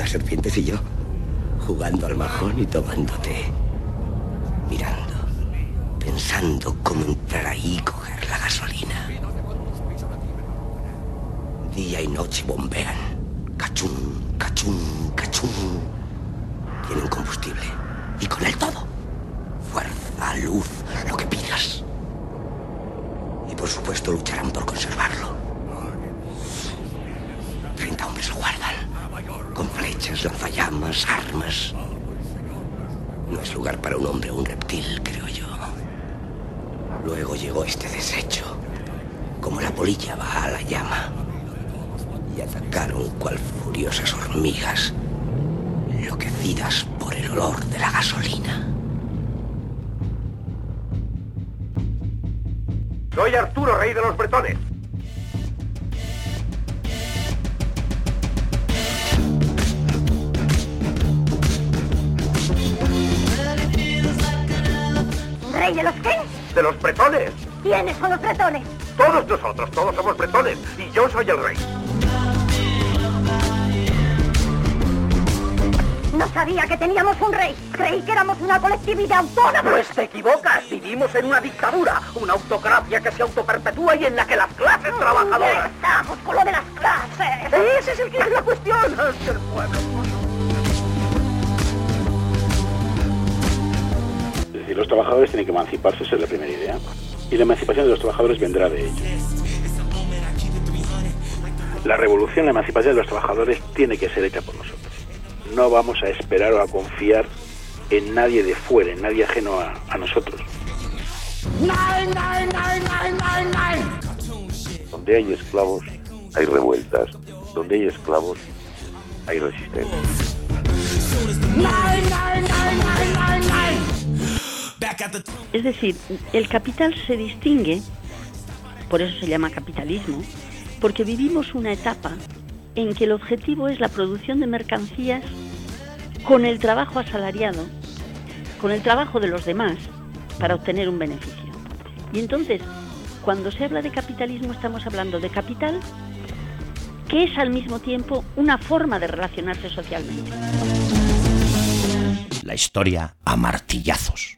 las serpientes y yo, jugando al majón y tomando té. Mirando, pensando cómo entrar ahí y coger la gasolina. Día y noche bombean. Cachún, cachún, cachún. Tienen combustible. Y con él todo. Fuerza, luz, lo que pidas. Y por supuesto lucharán por conservarlo. 30 hombres lo guardan. Con flechas, lanzallamas, armas. No es lugar para un hombre o un reptil, creo yo. Luego llegó este desecho. Como la polilla va a la llama. Y atacaron cual furiosas hormigas, enloquecidas por el olor de la gasolina. Soy Arturo, rey de los bretones. ¿Rey de los qué? De los bretones. ¿Quiénes son los bretones? Todos nosotros, todos somos bretones. Y yo soy el rey. No sabía que teníamos un rey. Creí que éramos una colectividad autónoma. Pues te equivocas. Vivimos en una dictadura. Una autocracia que se autoperpetúa y en la que las clases trabajadoras... Estamos con lo de las clases. Ese es el que es la cuestión. Que el pueblo... Es decir, los trabajadores tienen que emanciparse, esa es la primera idea. Y la emancipación de los trabajadores vendrá de ellos. La revolución, la emancipación de los trabajadores tiene que ser hecha por nosotros. No vamos a esperar o a confiar en nadie de fuera, en nadie ajeno a nosotros. Donde hay esclavos, hay revueltas. Donde hay esclavos, hay resistencia. Es decir, el capital se distingue, por eso se llama capitalismo, porque vivimos una etapa en que el objetivo es la producción de mercancías con el trabajo asalariado, con el trabajo de los demás, para obtener un beneficio. Y entonces, cuando se habla de capitalismo, estamos hablando de capital, que es al mismo tiempo una forma de relacionarse socialmente. La historia a martillazos.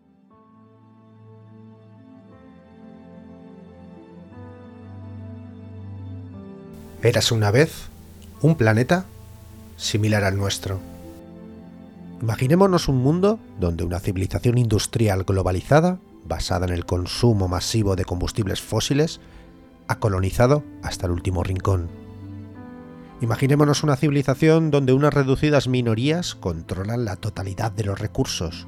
Érase una vez un planeta similar al nuestro. Imaginémonos un mundo donde una civilización industrial globalizada, basada en el consumo masivo de combustibles fósiles, ha colonizado hasta el último rincón. Imaginémonos una civilización donde unas reducidas minorías controlan la totalidad de los recursos.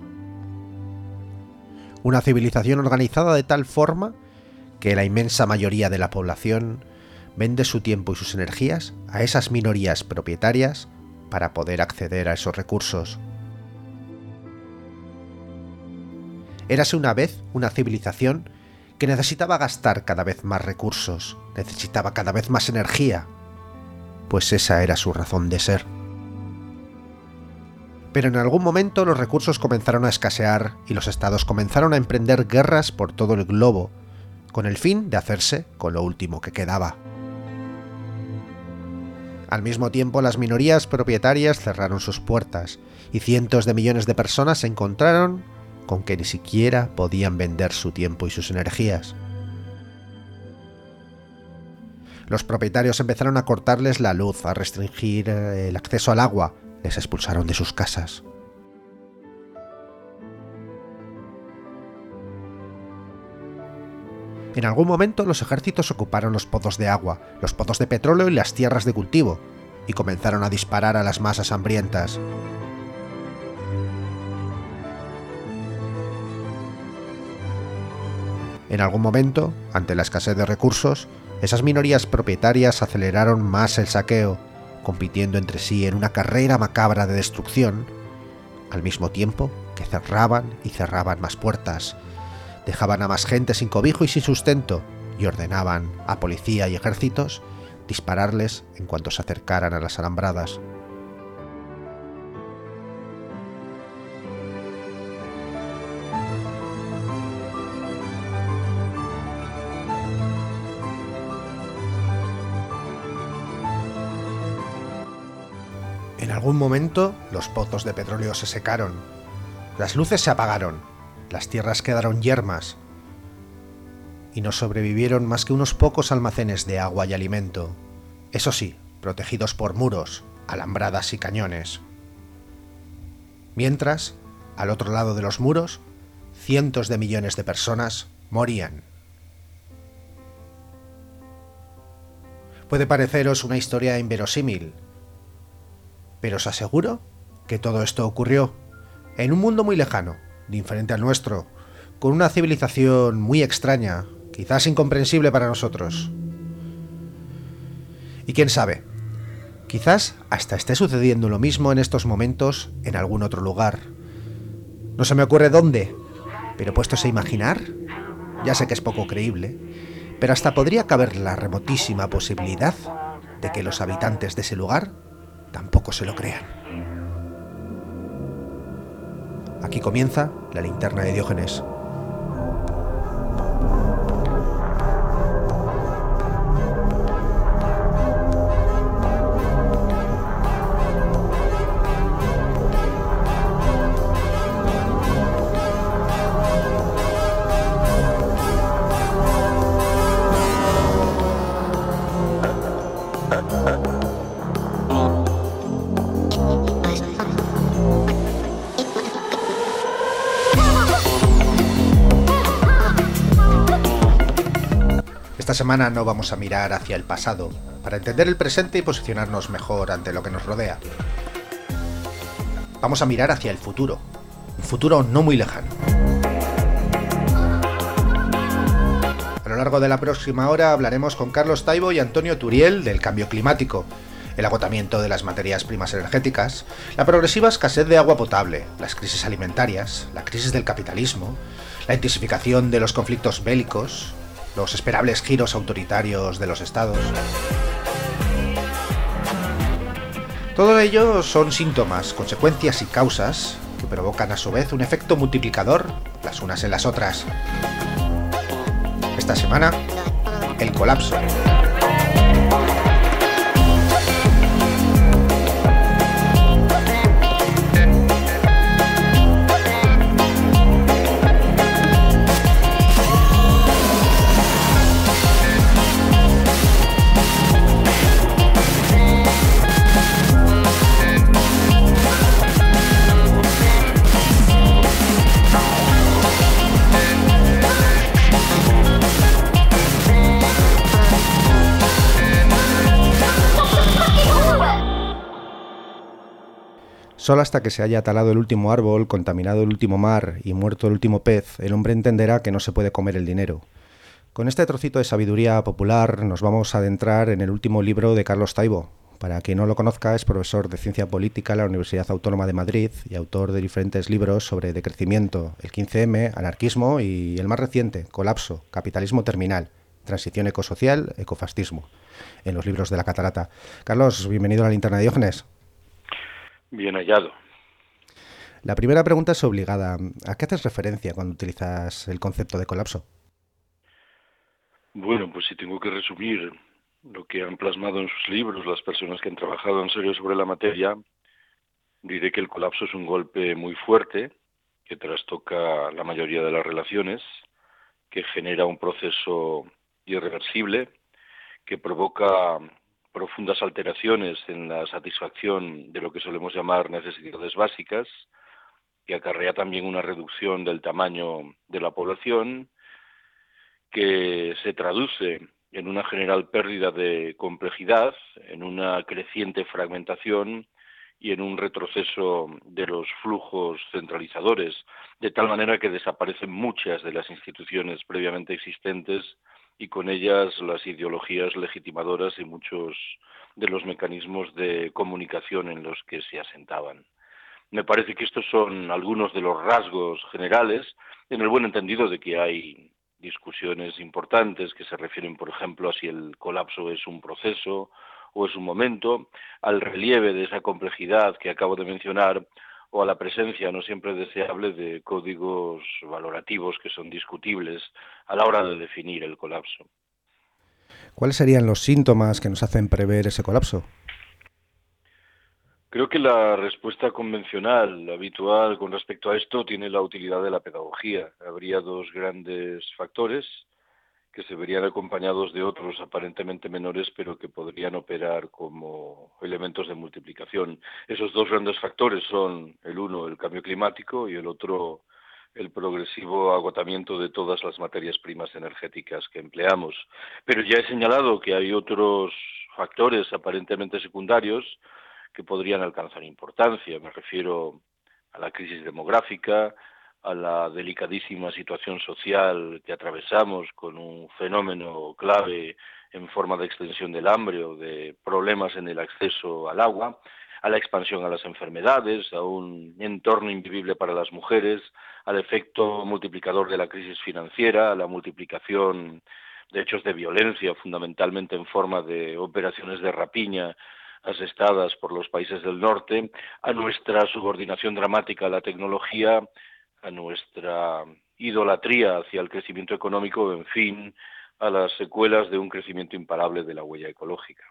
Una civilización organizada de tal forma que la inmensa mayoría de la población vende su tiempo y sus energías a esas minorías propietarias para poder acceder a esos recursos. Érase una vez una civilización que necesitaba gastar cada vez más recursos, necesitaba cada vez más energía, pues esa era su razón de ser. Pero en algún momento los recursos comenzaron a escasear y los estados comenzaron a emprender guerras por todo el globo, con el fin de hacerse con lo último que quedaba. Al mismo tiempo, las minorías propietarias cerraron sus puertas y cientos de millones de personas se encontraron con que ni siquiera podían vender su tiempo y sus energías. Los propietarios empezaron a cortarles la luz, a restringir el acceso al agua, les expulsaron de sus casas. En algún momento los ejércitos ocuparon los pozos de agua, los pozos de petróleo y las tierras de cultivo, y comenzaron a disparar a las masas hambrientas. En algún momento, ante la escasez de recursos, esas minorías propietarias aceleraron más el saqueo, compitiendo entre sí en una carrera macabra de destrucción, al mismo tiempo que cerraban y cerraban más puertas, dejaban a más gente sin cobijo y sin sustento, y ordenaban a policía y ejércitos dispararles en cuanto se acercaran a las alambradas. En algún momento, los pozos de petróleo se secaron, las luces se apagaron, las tierras quedaron yermas, y no sobrevivieron más que unos pocos almacenes de agua y alimento, eso sí, protegidos por muros, alambradas y cañones. Mientras, al otro lado de los muros, cientos de millones de personas morían. Puede pareceros una historia inverosímil, pero os aseguro que todo esto ocurrió en un mundo muy lejano, diferente al nuestro, con una civilización muy extraña, quizás incomprensible para nosotros. Y quién sabe, quizás hasta esté sucediendo lo mismo en estos momentos en algún otro lugar. No se me ocurre dónde, pero puestos a imaginar, ya sé que es poco creíble, pero hasta podría caber la remotísima posibilidad de que los habitantes de ese lugar tampoco se lo crean. Aquí comienza la linterna de Diógenes. Esta semana no vamos a mirar hacia el pasado, para entender el presente y posicionarnos mejor ante lo que nos rodea. Vamos a mirar hacia el futuro, un futuro no muy lejano. A lo largo de la próxima hora hablaremos con Carlos Taibo y Antonio Turiel del cambio climático, el agotamiento de las materias primas energéticas, la progresiva escasez de agua potable, las crisis alimentarias, la crisis del capitalismo, la intensificación de los conflictos bélicos, los esperables giros autoritarios de los estados. Todo ello son síntomas, consecuencias y causas que provocan a su vez un efecto multiplicador las unas en las otras. Esta semana, el colapso. Solo hasta que se haya talado el último árbol, contaminado el último mar y muerto el último pez, el hombre entenderá que no se puede comer el dinero. Con este trocito de sabiduría popular nos vamos a adentrar en el último libro de Carlos Taibo. Para quien no lo conozca, es profesor de Ciencia Política en la Universidad Autónoma de Madrid y autor de diferentes libros sobre decrecimiento, el 15M, anarquismo y el más reciente, Colapso, capitalismo terminal, transición ecosocial, ecofascismo, en los libros de La Catarata. Carlos, bienvenido a la linterna de Diógenes. Bien hallado. La primera pregunta es obligada. ¿A qué haces referencia cuando utilizas el concepto de colapso? Bueno, pues si tengo que resumir lo que han plasmado en sus libros las personas que han trabajado en serio sobre la materia, diré que el colapso es un golpe muy fuerte que trastoca la mayoría de las relaciones, que genera un proceso irreversible, que provoca profundas alteraciones en la satisfacción de lo que solemos llamar necesidades básicas, que acarrea también una reducción del tamaño de la población, que se traduce en una general pérdida de complejidad, en una creciente fragmentación y en un retroceso de los flujos centralizadores, de tal manera que desaparecen muchas de las instituciones previamente existentes y con ellas las ideologías legitimadoras y muchos de los mecanismos de comunicación en los que se asentaban. Me parece que estos son algunos de los rasgos generales, en el buen entendido de que hay discusiones importantes que se refieren, por ejemplo, a si el colapso es un proceso o es un momento, al relieve de esa complejidad que acabo de mencionar, o a la presencia no siempre deseable de códigos valorativos que son discutibles a la hora de definir el colapso. ¿Cuáles serían los síntomas que nos hacen prever ese colapso? Creo que la respuesta convencional, habitual con respecto a esto, tiene la utilidad de la pedagogía. Habría dos grandes factores que se verían acompañados de otros aparentemente menores, pero que podrían operar como elementos de multiplicación. Esos dos grandes factores son, el uno, el cambio climático, y el otro, el progresivo agotamiento de todas las materias primas energéticas que empleamos. Pero ya he señalado que hay otros factores aparentemente secundarios que podrían alcanzar importancia. Me refiero a la crisis demográfica, a la delicadísima situación social que atravesamos con un fenómeno clave en forma de extensión del hambre o de problemas en el acceso al agua, a la expansión a las enfermedades, a un entorno invivible para las mujeres, al efecto multiplicador de la crisis financiera, a la multiplicación de hechos de violencia, fundamentalmente en forma de operaciones de rapiña asestadas por los países del norte, a nuestra subordinación dramática a la tecnología, a nuestra idolatría hacia el crecimiento económico, en fin, a las secuelas de un crecimiento imparable de la huella ecológica.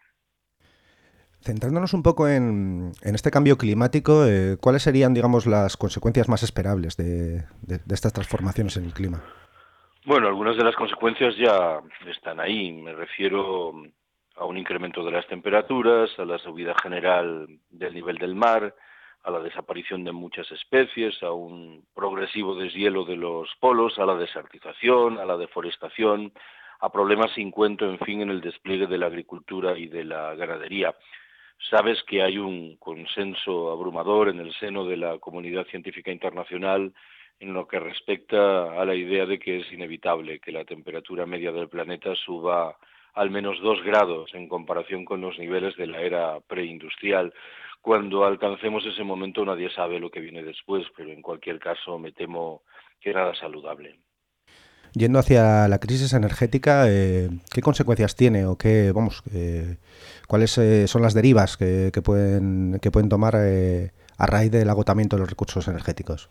Centrándonos un poco en este cambio climático, ¿cuáles serían, digamos, las consecuencias más esperables de estas transformaciones en el clima? Bueno, algunas de las consecuencias ya están ahí. Me refiero a un incremento de las temperaturas, a la subida general del nivel del mar, a la desaparición de muchas especies, a un progresivo deshielo de los polos, a la desertización, a la deforestación, a problemas sin cuento, en fin, en el despliegue de la agricultura y de la ganadería. Sabes que hay un consenso abrumador en el seno de la comunidad científica internacional en lo que respecta a la idea de que es inevitable que la temperatura media del planeta suba al menos 2 grados en comparación con los niveles de la era preindustrial. Cuando alcancemos ese momento nadie sabe lo que viene después, pero en cualquier caso me temo que nada saludable. Yendo hacia la crisis energética, ¿qué consecuencias tiene o cuáles son las derivas que pueden tomar a raíz del agotamiento de los recursos energéticos?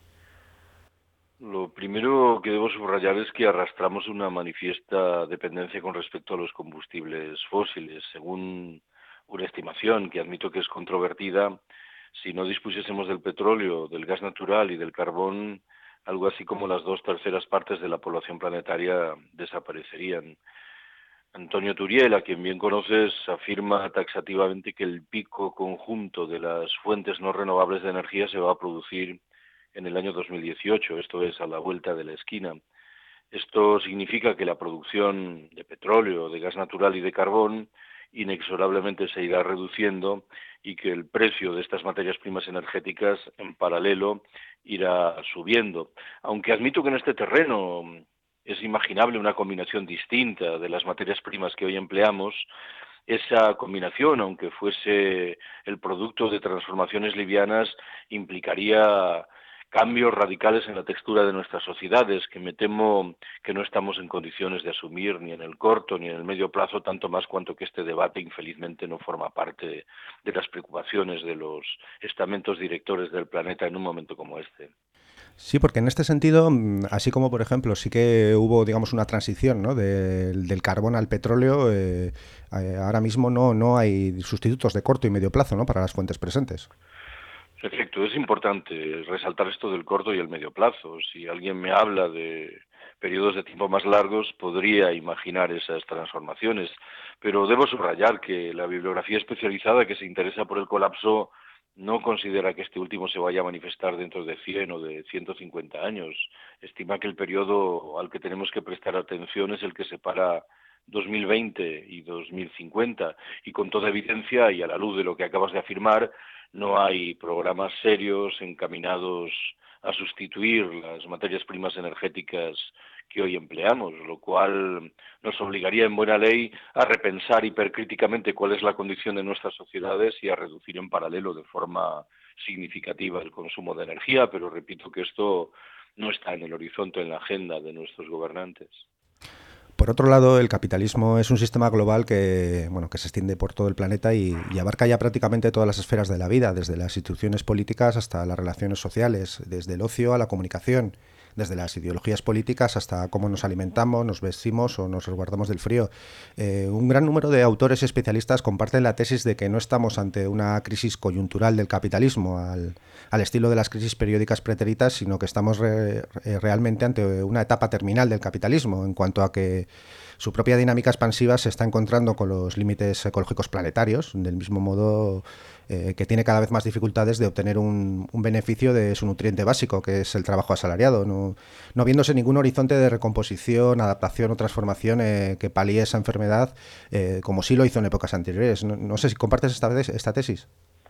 Lo primero que debo subrayar es que arrastramos una manifiesta dependencia con respecto a los combustibles fósiles. Según una estimación que admito que es controvertida, si no dispusiésemos del petróleo, del gas natural y del carbón, algo así como las 2/3 partes de la población planetaria desaparecerían. Antonio Turiel, a quien bien conoces, afirma taxativamente que el pico conjunto de las fuentes no renovables de energía se va a producir en el año 2018, esto es, a la vuelta de la esquina. Esto significa que la producción de petróleo, de gas natural y de carbón inexorablemente se irá reduciendo y que el precio de estas materias primas energéticas en paralelo irá subiendo. Aunque admito que en este terreno es imaginable una combinación distinta de las materias primas que hoy empleamos, esa combinación, aunque fuese el producto de transformaciones livianas, implicaría cambios radicales en la textura de nuestras sociedades que me temo que no estamos en condiciones de asumir ni en el corto ni en el medio plazo, tanto más cuanto que este debate infelizmente no forma parte de las preocupaciones de los estamentos directores del planeta en un momento como este. Sí, porque en este sentido, así como por ejemplo sí que hubo, digamos, una transición, ¿no?, del carbón al petróleo, ahora mismo no hay sustitutos de corto y medio plazo, ¿no?, para las fuentes presentes. Perfecto, es importante resaltar esto del corto y el medio plazo. Si alguien me habla de periodos de tiempo más largos, podría imaginar esas transformaciones, pero debo subrayar que la bibliografía especializada que se interesa por el colapso no considera que este último se vaya a manifestar dentro de 100 o de 150 años. Estima que el periodo al que tenemos que prestar atención es el que separa 2020 y 2050, y con toda evidencia y a la luz de lo que acabas de afirmar, no hay programas serios encaminados a sustituir las materias primas energéticas que hoy empleamos, lo cual nos obligaría en buena ley a repensar hipercríticamente cuál es la condición de nuestras sociedades y a reducir en paralelo de forma significativa el consumo de energía, pero repito que esto no está en el horizonte, en la agenda de nuestros gobernantes. Por otro lado, el capitalismo es un sistema global que se extiende por todo el planeta y abarca ya prácticamente todas las esferas de la vida, desde las instituciones políticas hasta las relaciones sociales, desde el ocio a la comunicación desde las ideologías políticas hasta cómo nos alimentamos, nos vestimos o nos resguardamos del frío. Un gran número de autores y especialistas comparten la tesis de que no estamos ante una crisis coyuntural del capitalismo al estilo de las crisis periódicas pretéritas, sino que estamos realmente ante una etapa terminal del capitalismo en cuanto a que su propia dinámica expansiva se está encontrando con los límites ecológicos planetarios, del mismo modo que tiene cada vez más dificultades de obtener un beneficio de su nutriente básico, que es el trabajo asalariado, no viéndose ningún horizonte de recomposición, adaptación o transformación que palíe esa enfermedad, como sí lo hizo en épocas anteriores. No sé si compartes esta tesis.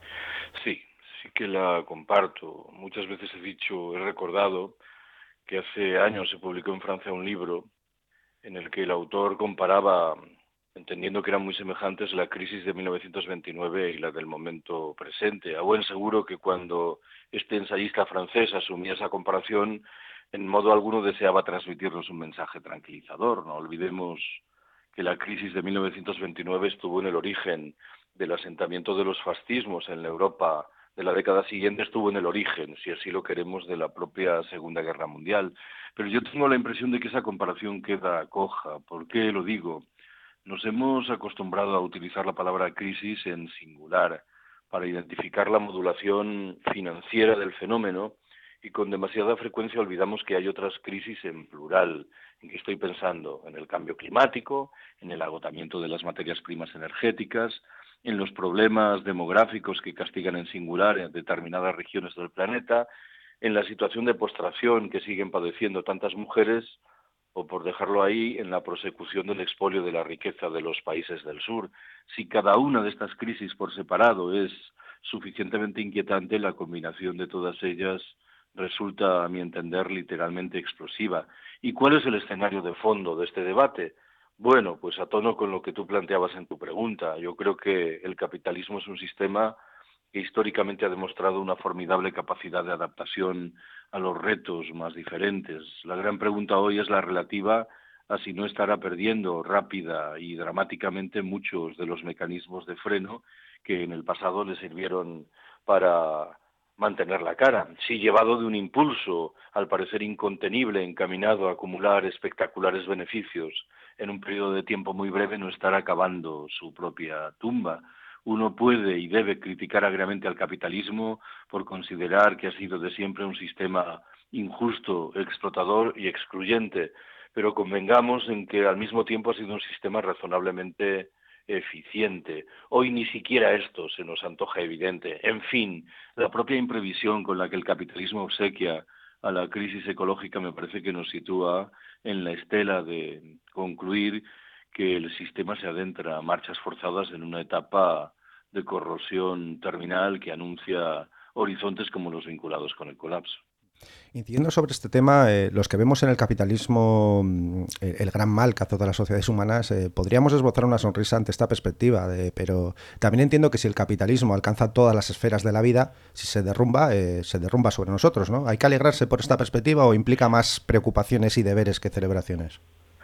Sí que la comparto. Muchas veces he recordado que hace años se publicó en Francia un libro en el que el autor comparaba, entendiendo que eran muy semejantes, la crisis de 1929 y la del momento presente. A buen seguro que cuando este ensayista francés asumía esa comparación, en modo alguno deseaba transmitirnos un mensaje tranquilizador. No olvidemos que la crisis de 1929 estuvo en el origen del asentamiento de los fascismos en la Europa de la década siguiente, estuvo en el origen, si así lo queremos, de la propia Segunda Guerra Mundial. Pero yo tengo la impresión de que esa comparación queda coja. ¿Por qué lo digo? Nos hemos acostumbrado a utilizar la palabra crisis en singular para identificar la modulación financiera del fenómeno y con demasiada frecuencia olvidamos que hay otras crisis en plural. ¿En qué estoy pensando? En el cambio climático, en el agotamiento de las materias primas energéticas, en los problemas demográficos que castigan en singular en determinadas regiones del planeta, en la situación de postración que siguen padeciendo tantas mujeres, o por dejarlo ahí, en la prosecución del expolio de la riqueza de los países del sur. Si cada una de estas crisis por separado es suficientemente inquietante, la combinación de todas ellas resulta, a mi entender, literalmente explosiva. ¿Y cuál es el escenario de fondo de este debate? Bueno, pues a tono con lo que tú planteabas en tu pregunta, yo creo que el capitalismo es un sistema que históricamente ha demostrado una formidable capacidad de adaptación a los retos más diferentes. La gran pregunta hoy es la relativa a si no estará perdiendo rápida y dramáticamente muchos de los mecanismos de freno que en el pasado le sirvieron para mantener la cara. Si llevado de un impulso, al parecer incontenible, encaminado a acumular espectaculares beneficios, en un periodo de tiempo muy breve no estará acabando su propia tumba. Uno puede y debe criticar agriamente al capitalismo por considerar que ha sido de siempre un sistema injusto, explotador y excluyente, pero convengamos en que al mismo tiempo ha sido un sistema razonablemente eficiente. Hoy ni siquiera esto se nos antoja evidente. En fin, la propia imprevisión con la que el capitalismo obsequia a la crisis ecológica me parece que nos sitúa en la estela de concluir que el sistema se adentra a marchas forzadas en una etapa de corrosión terminal que anuncia horizontes como los vinculados con el colapso. Incidiendo sobre este tema, los que vemos en el capitalismo el gran mal que azota las sociedades humanas, podríamos esbozar una sonrisa ante esta perspectiva, pero también entiendo que si el capitalismo alcanza todas las esferas de la vida, si se derrumba sobre nosotros, ¿no? ¿Hay que alegrarse por esta perspectiva o implica más preocupaciones y deberes que celebraciones?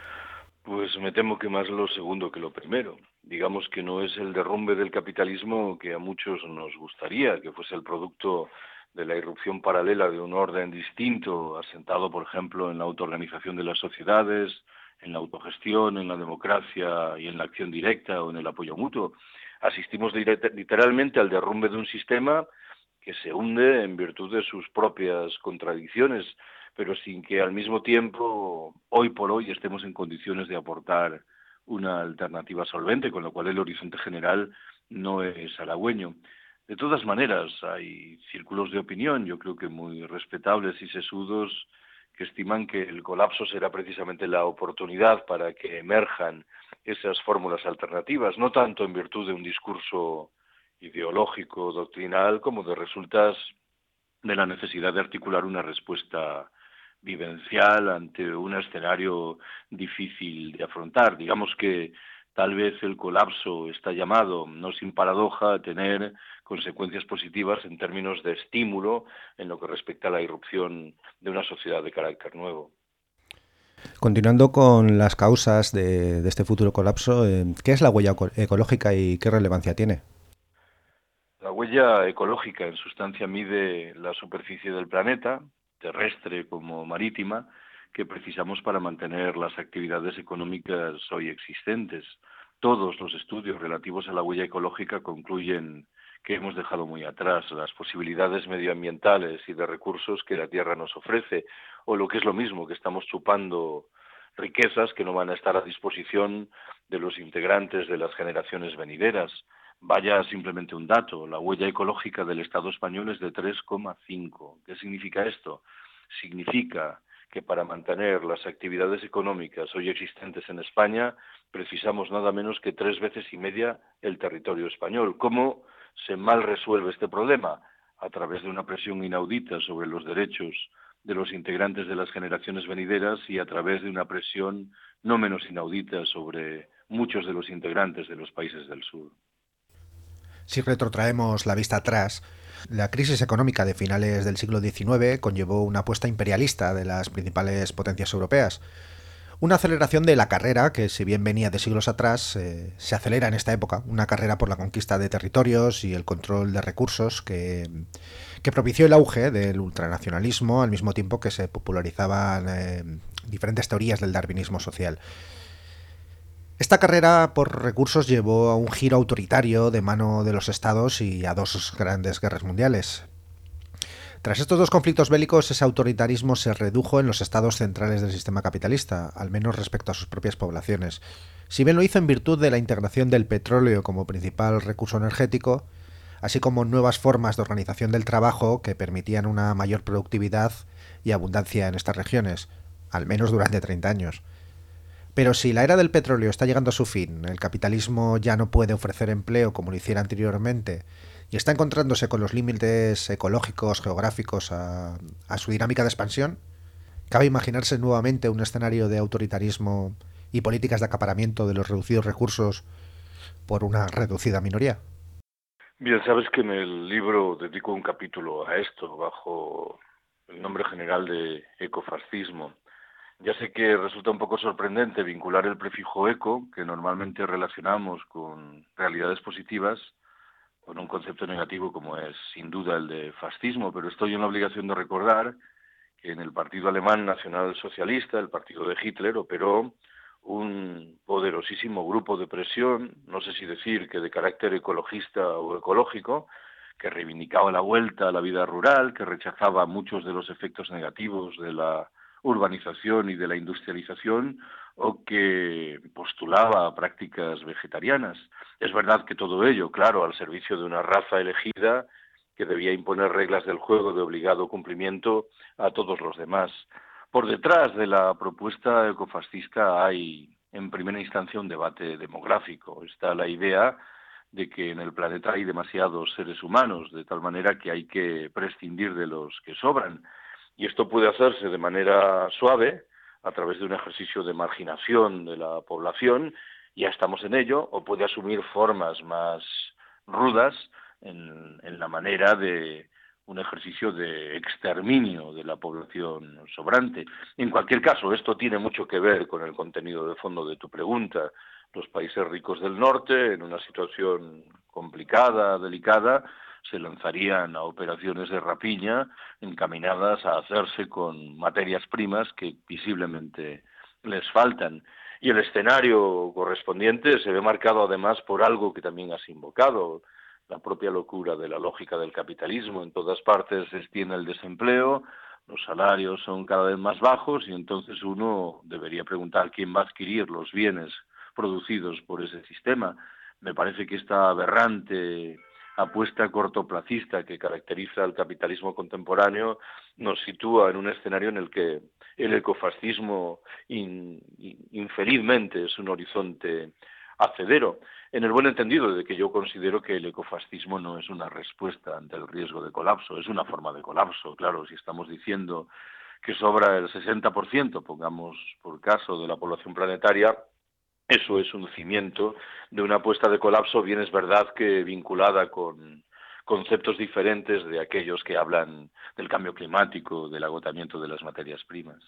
Pues me temo que más lo segundo que lo primero. Digamos que no es el derrumbe del capitalismo que a muchos nos gustaría, que fuese el producto de la irrupción paralela de un orden distinto, asentado, por ejemplo, en la autoorganización de las sociedades, en la autogestión, en la democracia y en la acción directa o en el apoyo mutuo. Asistimos literalmente al derrumbe de un sistema que se hunde en virtud de sus propias contradicciones, pero sin que al mismo tiempo, hoy por hoy, estemos en condiciones de aportar una alternativa solvente, con lo cual el horizonte general no es halagüeño. De todas maneras, hay círculos de opinión, yo creo que muy respetables y sesudos, que estiman que el colapso será precisamente la oportunidad para que emerjan esas fórmulas alternativas, no tanto en virtud de un discurso ideológico, doctrinal, como de resultas de la necesidad de articular una respuesta vivencial ante un escenario difícil de afrontar. Digamos que tal vez el colapso está llamado, no sin paradoja, a tener consecuencias positivas en términos de estímulo en lo que respecta a la irrupción de una sociedad de carácter nuevo. Continuando con las causas de este futuro colapso, ¿qué es la huella ecológica y qué relevancia tiene? La huella ecológica, en sustancia, mide la superficie del planeta, terrestre como marítima, que precisamos para mantener las actividades económicas hoy existentes. Todos los estudios relativos a la huella ecológica concluyen que hemos dejado muy atrás las posibilidades medioambientales y de recursos que la Tierra nos ofrece, o lo que es lo mismo, que estamos chupando riquezas que no van a estar a disposición de los integrantes de las generaciones venideras. Vaya simplemente un dato, la huella ecológica del Estado español es de 3,5. ¿Qué significa esto? Significa que para mantener las actividades económicas hoy existentes en España precisamos nada menos que 3,5 veces el territorio español. ¿Cómo se mal resuelve este problema? A través de una presión inaudita sobre los derechos de los integrantes de las generaciones venideras y a través de una presión no menos inaudita sobre muchos de los integrantes de los países del sur. Si retrotraemos la vista atrás, la crisis económica de finales del siglo XIX conllevó una apuesta imperialista de las principales potencias europeas. Una aceleración de la carrera que, si bien venía de siglos atrás, se acelera en esta época. Una carrera por la conquista de territorios y el control de recursos que propició el auge del ultranacionalismo al mismo tiempo que se popularizaban diferentes teorías del darwinismo social. Esta carrera por recursos llevó a un giro autoritario de mano de los estados y a 2 grandes guerras mundiales. Tras estos 2 conflictos bélicos, ese autoritarismo se redujo en los estados centrales del sistema capitalista, al menos respecto a sus propias poblaciones. Si bien lo hizo en virtud de la integración del petróleo como principal recurso energético, así como nuevas formas de organización del trabajo que permitían una mayor productividad y abundancia en estas regiones, al menos durante 30 años. Pero si la era del petróleo está llegando a su fin, el capitalismo ya no puede ofrecer empleo como lo hiciera anteriormente y está encontrándose con los límites ecológicos, geográficos a su dinámica de expansión, ¿cabe imaginarse nuevamente un escenario de autoritarismo y políticas de acaparamiento de los reducidos recursos por una reducida minoría? Bien, sabes que en el libro dedico un capítulo a esto, bajo el nombre general de ecofascismo. Ya sé que resulta un poco sorprendente vincular el prefijo eco, que normalmente relacionamos con realidades positivas, con un concepto negativo como es sin duda el de fascismo, pero estoy en la obligación de recordar que en el Partido Alemán Nacional Socialista, el partido de Hitler, operó un poderosísimo grupo de presión, no sé si decir que de carácter ecologista o ecológico, que reivindicaba la vuelta a la vida rural, que rechazaba muchos de los efectos negativos de la urbanización y de la industrialización, o que postulaba prácticas vegetarianas. Es verdad que todo ello, claro, al servicio de una raza elegida que debía imponer reglas del juego de obligado cumplimiento a todos los demás. Por detrás de la propuesta ecofascista hay, en primera instancia, un debate demográfico. Está la idea de que en el planeta hay demasiados seres humanos, de tal manera que hay que prescindir de los que sobran. Y esto puede hacerse de manera suave, a través de un ejercicio de marginación de la población, ya estamos en ello, o puede asumir formas más rudas en la manera de un ejercicio de exterminio de la población sobrante. En cualquier caso, esto tiene mucho que ver con el contenido de fondo de tu pregunta. Los países ricos del norte, en una situación complicada, delicada, se lanzarían a operaciones de rapiña encaminadas a hacerse con materias primas que visiblemente les faltan. Y el escenario correspondiente se ve marcado además por algo que también has invocado, la propia locura de la lógica del capitalismo. En todas partes se extiende el desempleo, los salarios son cada vez más bajos y entonces uno debería preguntar quién va a adquirir los bienes producidos por ese sistema. Me parece que esta aberrante apuesta cortoplacista que caracteriza al capitalismo contemporáneo nos sitúa en un escenario en el que el ecofascismo infelizmente es un horizonte hacedero, en el buen entendido de que yo considero que el ecofascismo no es una respuesta ante el riesgo de colapso, es una forma de colapso. Claro, si estamos diciendo que sobra el 60%, pongamos por caso, de la población planetaria, eso es un cimiento de una apuesta de colapso, bien es verdad que vinculada con conceptos diferentes de aquellos que hablan del cambio climático, del agotamiento de las materias primas.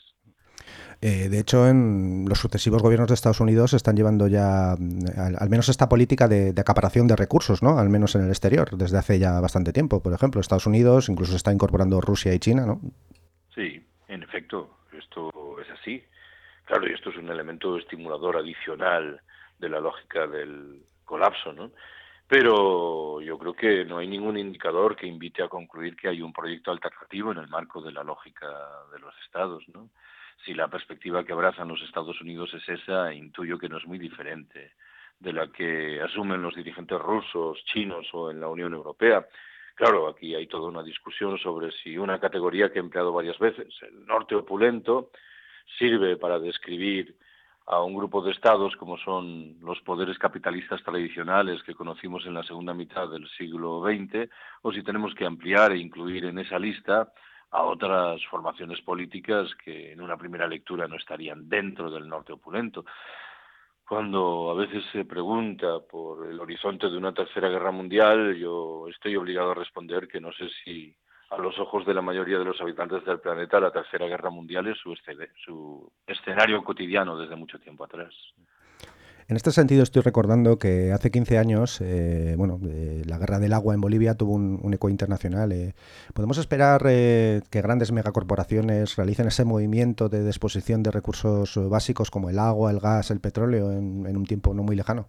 De hecho, en los sucesivos gobiernos de Estados Unidos están llevando ya al menos esta política de acaparación de recursos, ¿no? Al menos en el exterior, desde hace ya bastante tiempo. Por ejemplo, Estados Unidos, incluso se está incorporando Rusia y China, ¿no? Sí, en efecto, esto es así. Claro, y esto es un elemento estimulador adicional de la lógica del colapso, ¿no? Pero yo creo que no hay ningún indicador que invite a concluir que hay un proyecto alternativo en el marco de la lógica de los estados, ¿no? Si la perspectiva que abrazan los Estados Unidos es esa, intuyo que no es muy diferente de la que asumen los dirigentes rusos, chinos o en la Unión Europea. Claro, aquí hay toda una discusión sobre si una categoría que he empleado varias veces, el norte opulento, sirve para describir a un grupo de estados como son los poderes capitalistas tradicionales que conocimos en la segunda mitad del siglo XX, o si tenemos que ampliar e incluir en esa lista a otras formaciones políticas que en una primera lectura no estarían dentro del norte opulento. Cuando a veces se pregunta por el horizonte de una tercera guerra mundial, yo estoy obligado a responder que no sé si a los ojos de la mayoría de los habitantes del planeta la tercera guerra mundial es su escenario cotidiano desde mucho tiempo atrás. En este sentido estoy recordando que hace 15 años, la guerra del agua en Bolivia tuvo un eco internacional. ¿Podemos esperar que grandes megacorporaciones realicen ese movimiento de disposición de recursos básicos como el agua, el gas, el petróleo en un tiempo no muy lejano?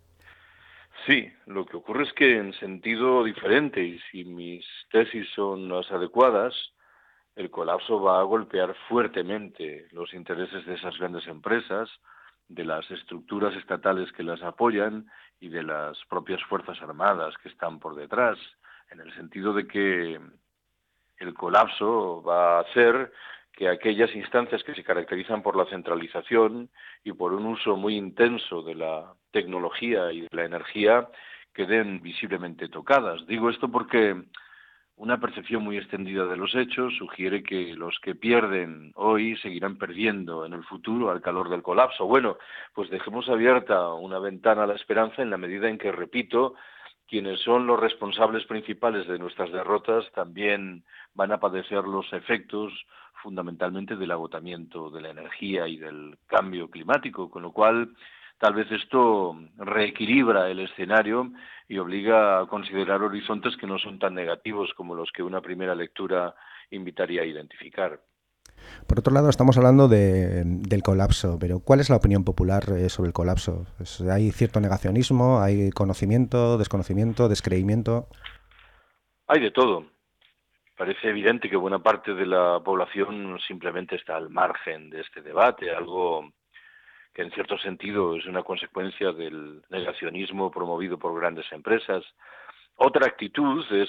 Sí, lo que ocurre es que en sentido diferente, y si mis tesis son las adecuadas, el colapso va a golpear fuertemente los intereses de esas grandes empresas, de las estructuras estatales que las apoyan y de las propias Fuerzas Armadas que están por detrás, en el sentido de que el colapso va a hacer que aquellas instancias que se caracterizan por la centralización y por un uso muy intenso de la tecnología y de la energía queden visiblemente tocadas. Digo esto porque una percepción muy extendida de los hechos sugiere que los que pierden hoy seguirán perdiendo en el futuro al calor del colapso. Bueno, pues dejemos abierta una ventana a la esperanza en la medida en que, repito, quienes son los responsables principales de nuestras derrotas también van a padecer los efectos fundamentalmente del agotamiento de la energía y del cambio climático, con lo cual tal vez esto reequilibra el escenario y obliga a considerar horizontes que no son tan negativos como los que una primera lectura invitaría a identificar. Por otro lado, estamos hablando del colapso, pero ¿cuál es la opinión popular sobre el colapso? ¿Hay cierto negacionismo? ¿Hay conocimiento, desconocimiento, descreimiento? Hay de todo. Parece evidente que buena parte de la población simplemente está al margen de este debate, algo que en cierto sentido es una consecuencia del negacionismo promovido por grandes empresas. Otra actitud es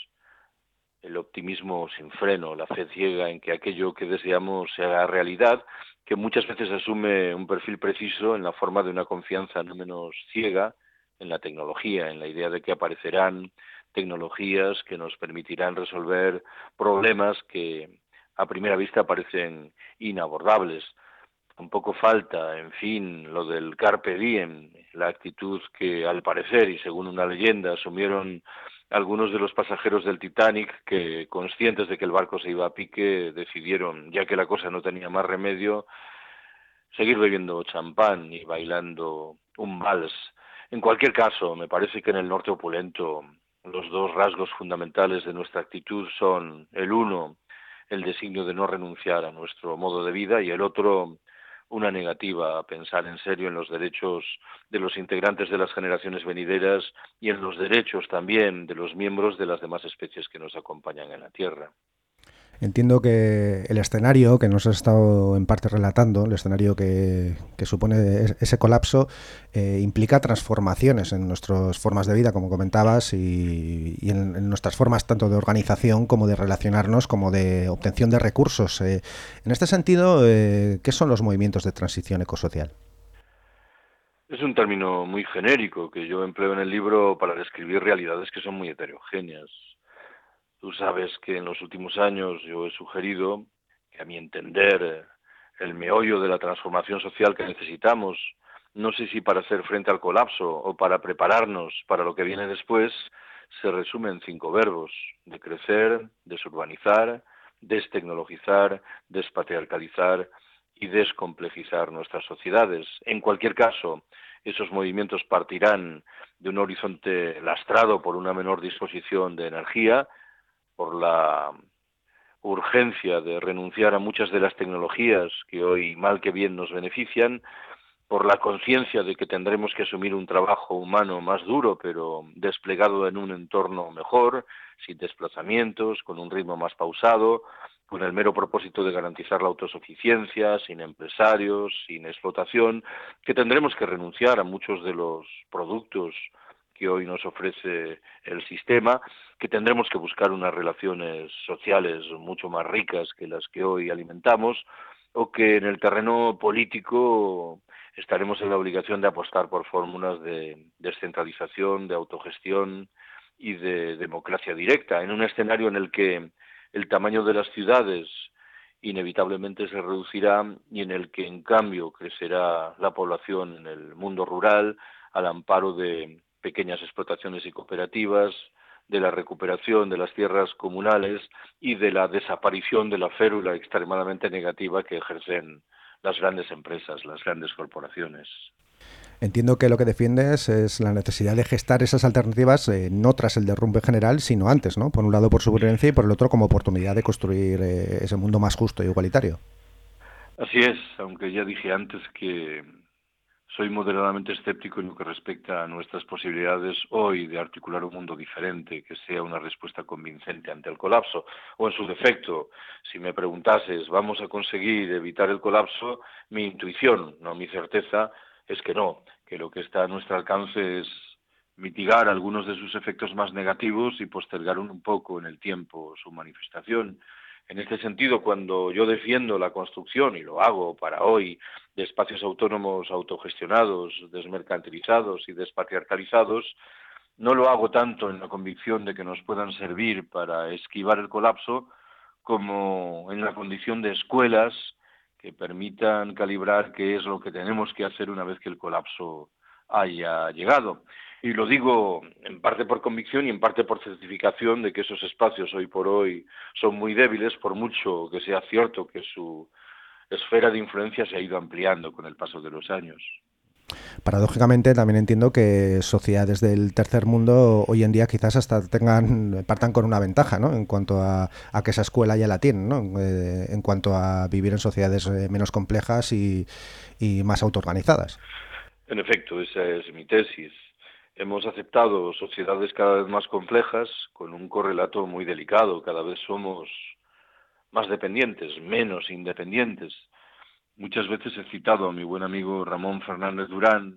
el optimismo sin freno, la fe ciega en que aquello que deseamos se haga realidad, que muchas veces asume un perfil preciso en la forma de una confianza no menos ciega en la tecnología, en la idea de que aparecerán tecnologías que nos permitirán resolver problemas que a primera vista parecen inabordables. Tampoco falta, en fin, lo del carpe diem, la actitud que al parecer y según una leyenda asumieron algunos de los pasajeros del Titanic que, conscientes de que el barco se iba a pique, decidieron, ya que la cosa no tenía más remedio, seguir bebiendo champán y bailando un vals. En cualquier caso, me parece que en el norte opulento los dos rasgos fundamentales de nuestra actitud son, el uno, el designio de no renunciar a nuestro modo de vida, y el otro, una negativa a pensar en serio en los derechos de los integrantes de las generaciones venideras y en los derechos también de los miembros de las demás especies que nos acompañan en la Tierra. Entiendo que el escenario que nos has estado en parte relatando, el escenario que supone ese colapso, implica transformaciones en nuestras formas de vida, como comentabas, y en nuestras formas tanto de organización como de relacionarnos, como de obtención de recursos. En este sentido, ¿qué son los movimientos de transición ecosocial? Es un término muy genérico que yo empleo en el libro para describir realidades que son muy heterogéneas. Tú sabes que en los últimos años yo he sugerido que, a mi entender, el meollo de la transformación social que necesitamos, no sé si para hacer frente al colapso o para prepararnos para lo que viene después, se resume en 5 verbos: decrecer, desurbanizar, destecnologizar, despatriarcalizar y descomplejizar nuestras sociedades. En cualquier caso, esos movimientos partirán de un horizonte lastrado por una menor disposición de energía, por la urgencia de renunciar a muchas de las tecnologías que hoy mal que bien nos benefician, por la conciencia de que tendremos que asumir un trabajo humano más duro, pero desplegado en un entorno mejor, sin desplazamientos, con un ritmo más pausado, con el mero propósito de garantizar la autosuficiencia, sin empresarios, sin explotación, que tendremos que renunciar a muchos de los productos que hoy nos ofrece el sistema, que tendremos que buscar unas relaciones sociales mucho más ricas que las que hoy alimentamos, o que en el terreno político estaremos en la obligación de apostar por fórmulas de descentralización, de autogestión y de democracia directa, en un escenario en el que el tamaño de las ciudades inevitablemente se reducirá y en el que, en cambio, crecerá la población en el mundo rural al amparo de pequeñas explotaciones y cooperativas, de la recuperación de las tierras comunales y de la desaparición de la férula extremadamente negativa que ejercen las grandes empresas, las grandes corporaciones. Entiendo que lo que defiendes es la necesidad de gestar esas alternativas no tras el derrumbe general, sino antes, ¿no? Por un lado por supervivencia y por el otro como oportunidad de construir ese mundo más justo y igualitario. Así es, aunque ya dije antes que soy moderadamente escéptico en lo que respecta a nuestras posibilidades hoy de articular un mundo diferente, que sea una respuesta convincente ante el colapso, o en su defecto, si me preguntases, ¿vamos a conseguir evitar el colapso? Mi intuición, no mi certeza, es que no, que lo que está a nuestro alcance es mitigar algunos de sus efectos más negativos y postergar un poco en el tiempo su manifestación. En este sentido, cuando yo defiendo la construcción, y lo hago para hoy, de espacios autónomos autogestionados, desmercantilizados y despatriarcalizados, no lo hago tanto en la convicción de que nos puedan servir para esquivar el colapso, como en la condición de escuelas que permitan calibrar qué es lo que tenemos que hacer una vez que el colapso haya llegado. Y lo digo en parte por convicción y en parte por certificación de que esos espacios hoy por hoy son muy débiles, por mucho que sea cierto que su esfera de influencia se ha ido ampliando con el paso de los años. Paradójicamente también entiendo que sociedades del tercer mundo hoy en día quizás hasta partan con una ventaja, ¿no? En cuanto a que esa escuela ya la tienen, ¿no? En cuanto a vivir en sociedades menos complejas y más autoorganizadas. En efecto, esa es mi tesis. Hemos aceptado sociedades cada vez más complejas con un correlato muy delicado. Cada vez somos más dependientes, menos independientes. Muchas veces he citado a mi buen amigo Ramón Fernández Durán,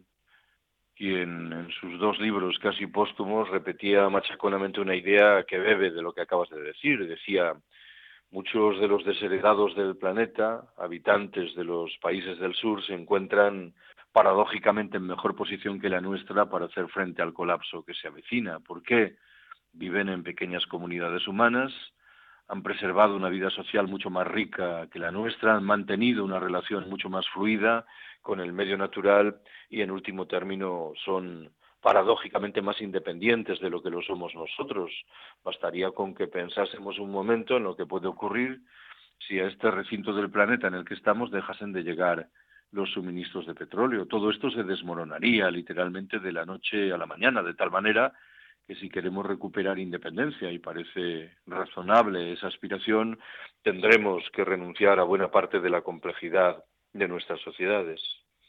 quien en sus 2 libros casi póstumos repetía machaconamente una idea que bebe de lo que acabas de decir. Decía, muchos de los desheredados del planeta, habitantes de los países del sur, se encuentran paradójicamente en mejor posición que la nuestra para hacer frente al colapso que se avecina. ¿Por qué? Viven en pequeñas comunidades humanas, han preservado una vida social mucho más rica que la nuestra, han mantenido una relación mucho más fluida con el medio natural y, en último término, son paradójicamente más independientes de lo que lo somos nosotros. Bastaría con que pensásemos un momento en lo que puede ocurrir si a este recinto del planeta en el que estamos dejasen de llegar los suministros de petróleo. Todo esto se desmoronaría literalmente de la noche a la mañana, de tal manera que si queremos recuperar independencia, y parece razonable esa aspiración, tendremos que renunciar a buena parte de la complejidad de nuestras sociedades.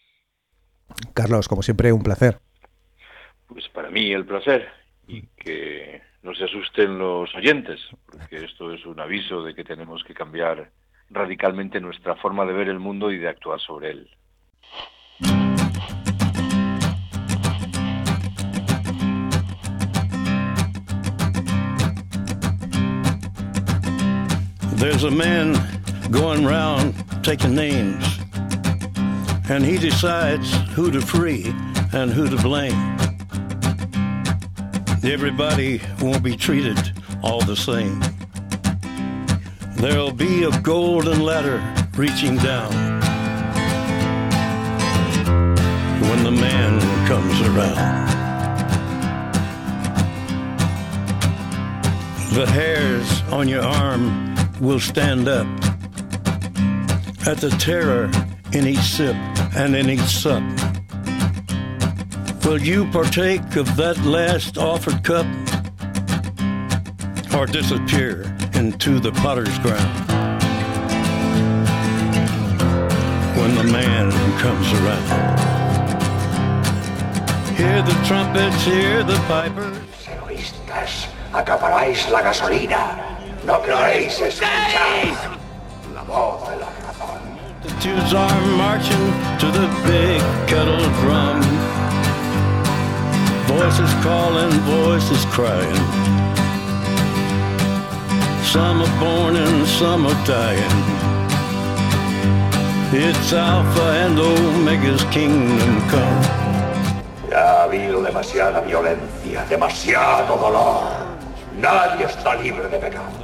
Carlos, como siempre, un placer. Pues para mí el placer, y que no se asusten los oyentes, porque esto es un aviso de que tenemos que cambiar radicalmente nuestra forma de ver el mundo y de actuar sobre él. There's a man going round taking names, and he decides who to free and who to blame. Everybody won't be treated all the same. There'll be a golden ladder reaching down when the man comes around. The hairs on your arm will stand up at the terror in each sip and in each sup. Will you partake of that last offered cup, or disappear into the potter's ground. When the man comes around, hear the trumpets, hear the pipers. Egoístas, acaparáis la gasolina. No queréis escuchar la voz de la razón. Multitudes are marching to the big kettle drum. Voices calling, voices crying. Some are born and some are dying. It's Alpha and Omega's kingdom come. Ya ha habido demasiada violencia, demasiado dolor. Nadie está libre de pecado.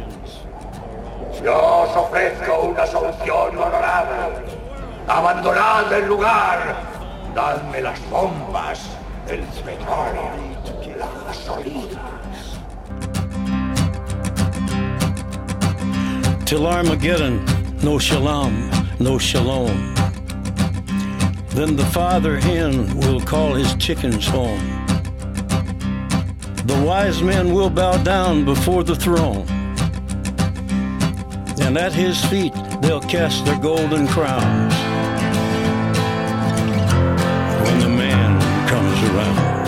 Yo os ofrezco una solución honorable. Abandonad el lugar. Dadme las bombas, el petróleo, la gasolina. Till Armageddon, no shalom, no shalom. Then the father hen will call his chickens home. The wise men will bow down before the throne, and at his feet they'll cast their golden crowns. When the man comes around,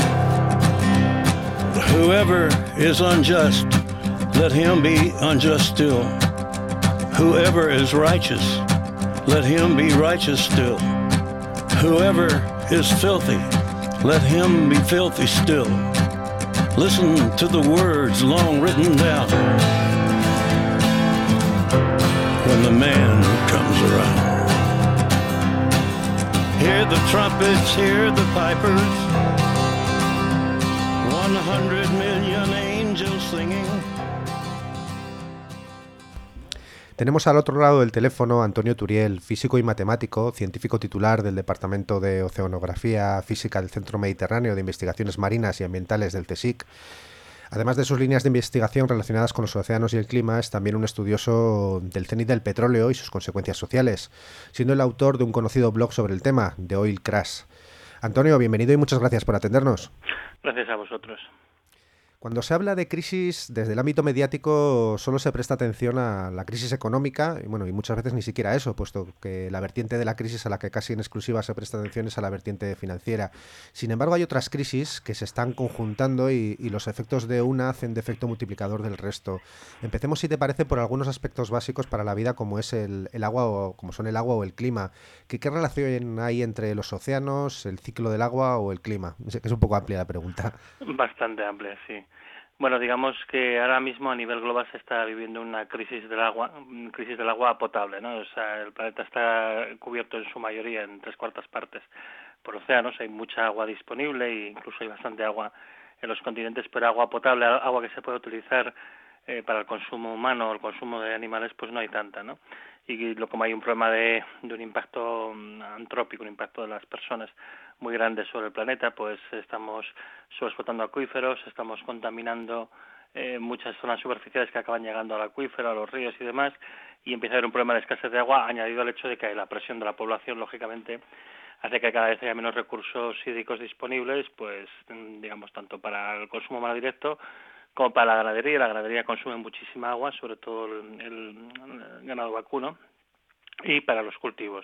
whoever is unjust, let him be unjust still. Whoever is righteous, let him be righteous still. Whoever is filthy, let him be filthy still. Listen to the words long written down. When the man comes around, hear the trumpets, hear the pipers. 100 million angels singing. Tenemos al otro lado del teléfono a Antonio Turiel, físico y matemático, científico titular del Departamento de Oceanografía Física del Centro Mediterráneo de Investigaciones Marinas y Ambientales del CSIC. Además de sus líneas de investigación relacionadas con los océanos y el clima, es también un estudioso del cenit del petróleo y sus consecuencias sociales, siendo el autor de un conocido blog sobre el tema, The Oil Crash. Antonio, bienvenido y muchas gracias por atendernos. Gracias a vosotros. Cuando se habla de crisis, desde el ámbito mediático solo se presta atención a la crisis económica, y muchas veces ni siquiera eso, puesto que la vertiente de la crisis a la que casi en exclusiva se presta atención es a la vertiente financiera. Sin embargo, hay otras crisis que se están conjuntando y los efectos de una hacen de efecto multiplicador del resto. Empecemos, si te parece, por algunos aspectos básicos para la vida, como es el agua o como son el agua o el clima. ¿Qué relación hay entre los océanos, el ciclo del agua o el clima? Sé que es un poco amplia la pregunta. Bastante amplia, sí. Bueno, digamos que ahora mismo a nivel global se está viviendo una crisis del agua potable, ¿no? O sea, el planeta está cubierto en su mayoría, en 3/4 partes, por océanos. Hay mucha agua disponible e incluso hay bastante agua en los continentes, pero agua potable, agua que se puede utilizar para el consumo humano o el consumo de animales, pues no hay tanta, ¿no? Y como hay un problema de un impacto antrópico, un impacto de las personas muy grande sobre el planeta, pues estamos sobreexplotando acuíferos, estamos contaminando muchas zonas superficiales que acaban llegando al acuífero, a los ríos y demás, y empieza a haber un problema de escasez de agua, añadido al hecho de que la presión de la población, lógicamente, hace que cada vez haya menos recursos hídricos disponibles, pues digamos, tanto para el consumo humano directo como para la ganadería. La ganadería consume muchísima agua, sobre todo el ganado vacuno, y para los cultivos.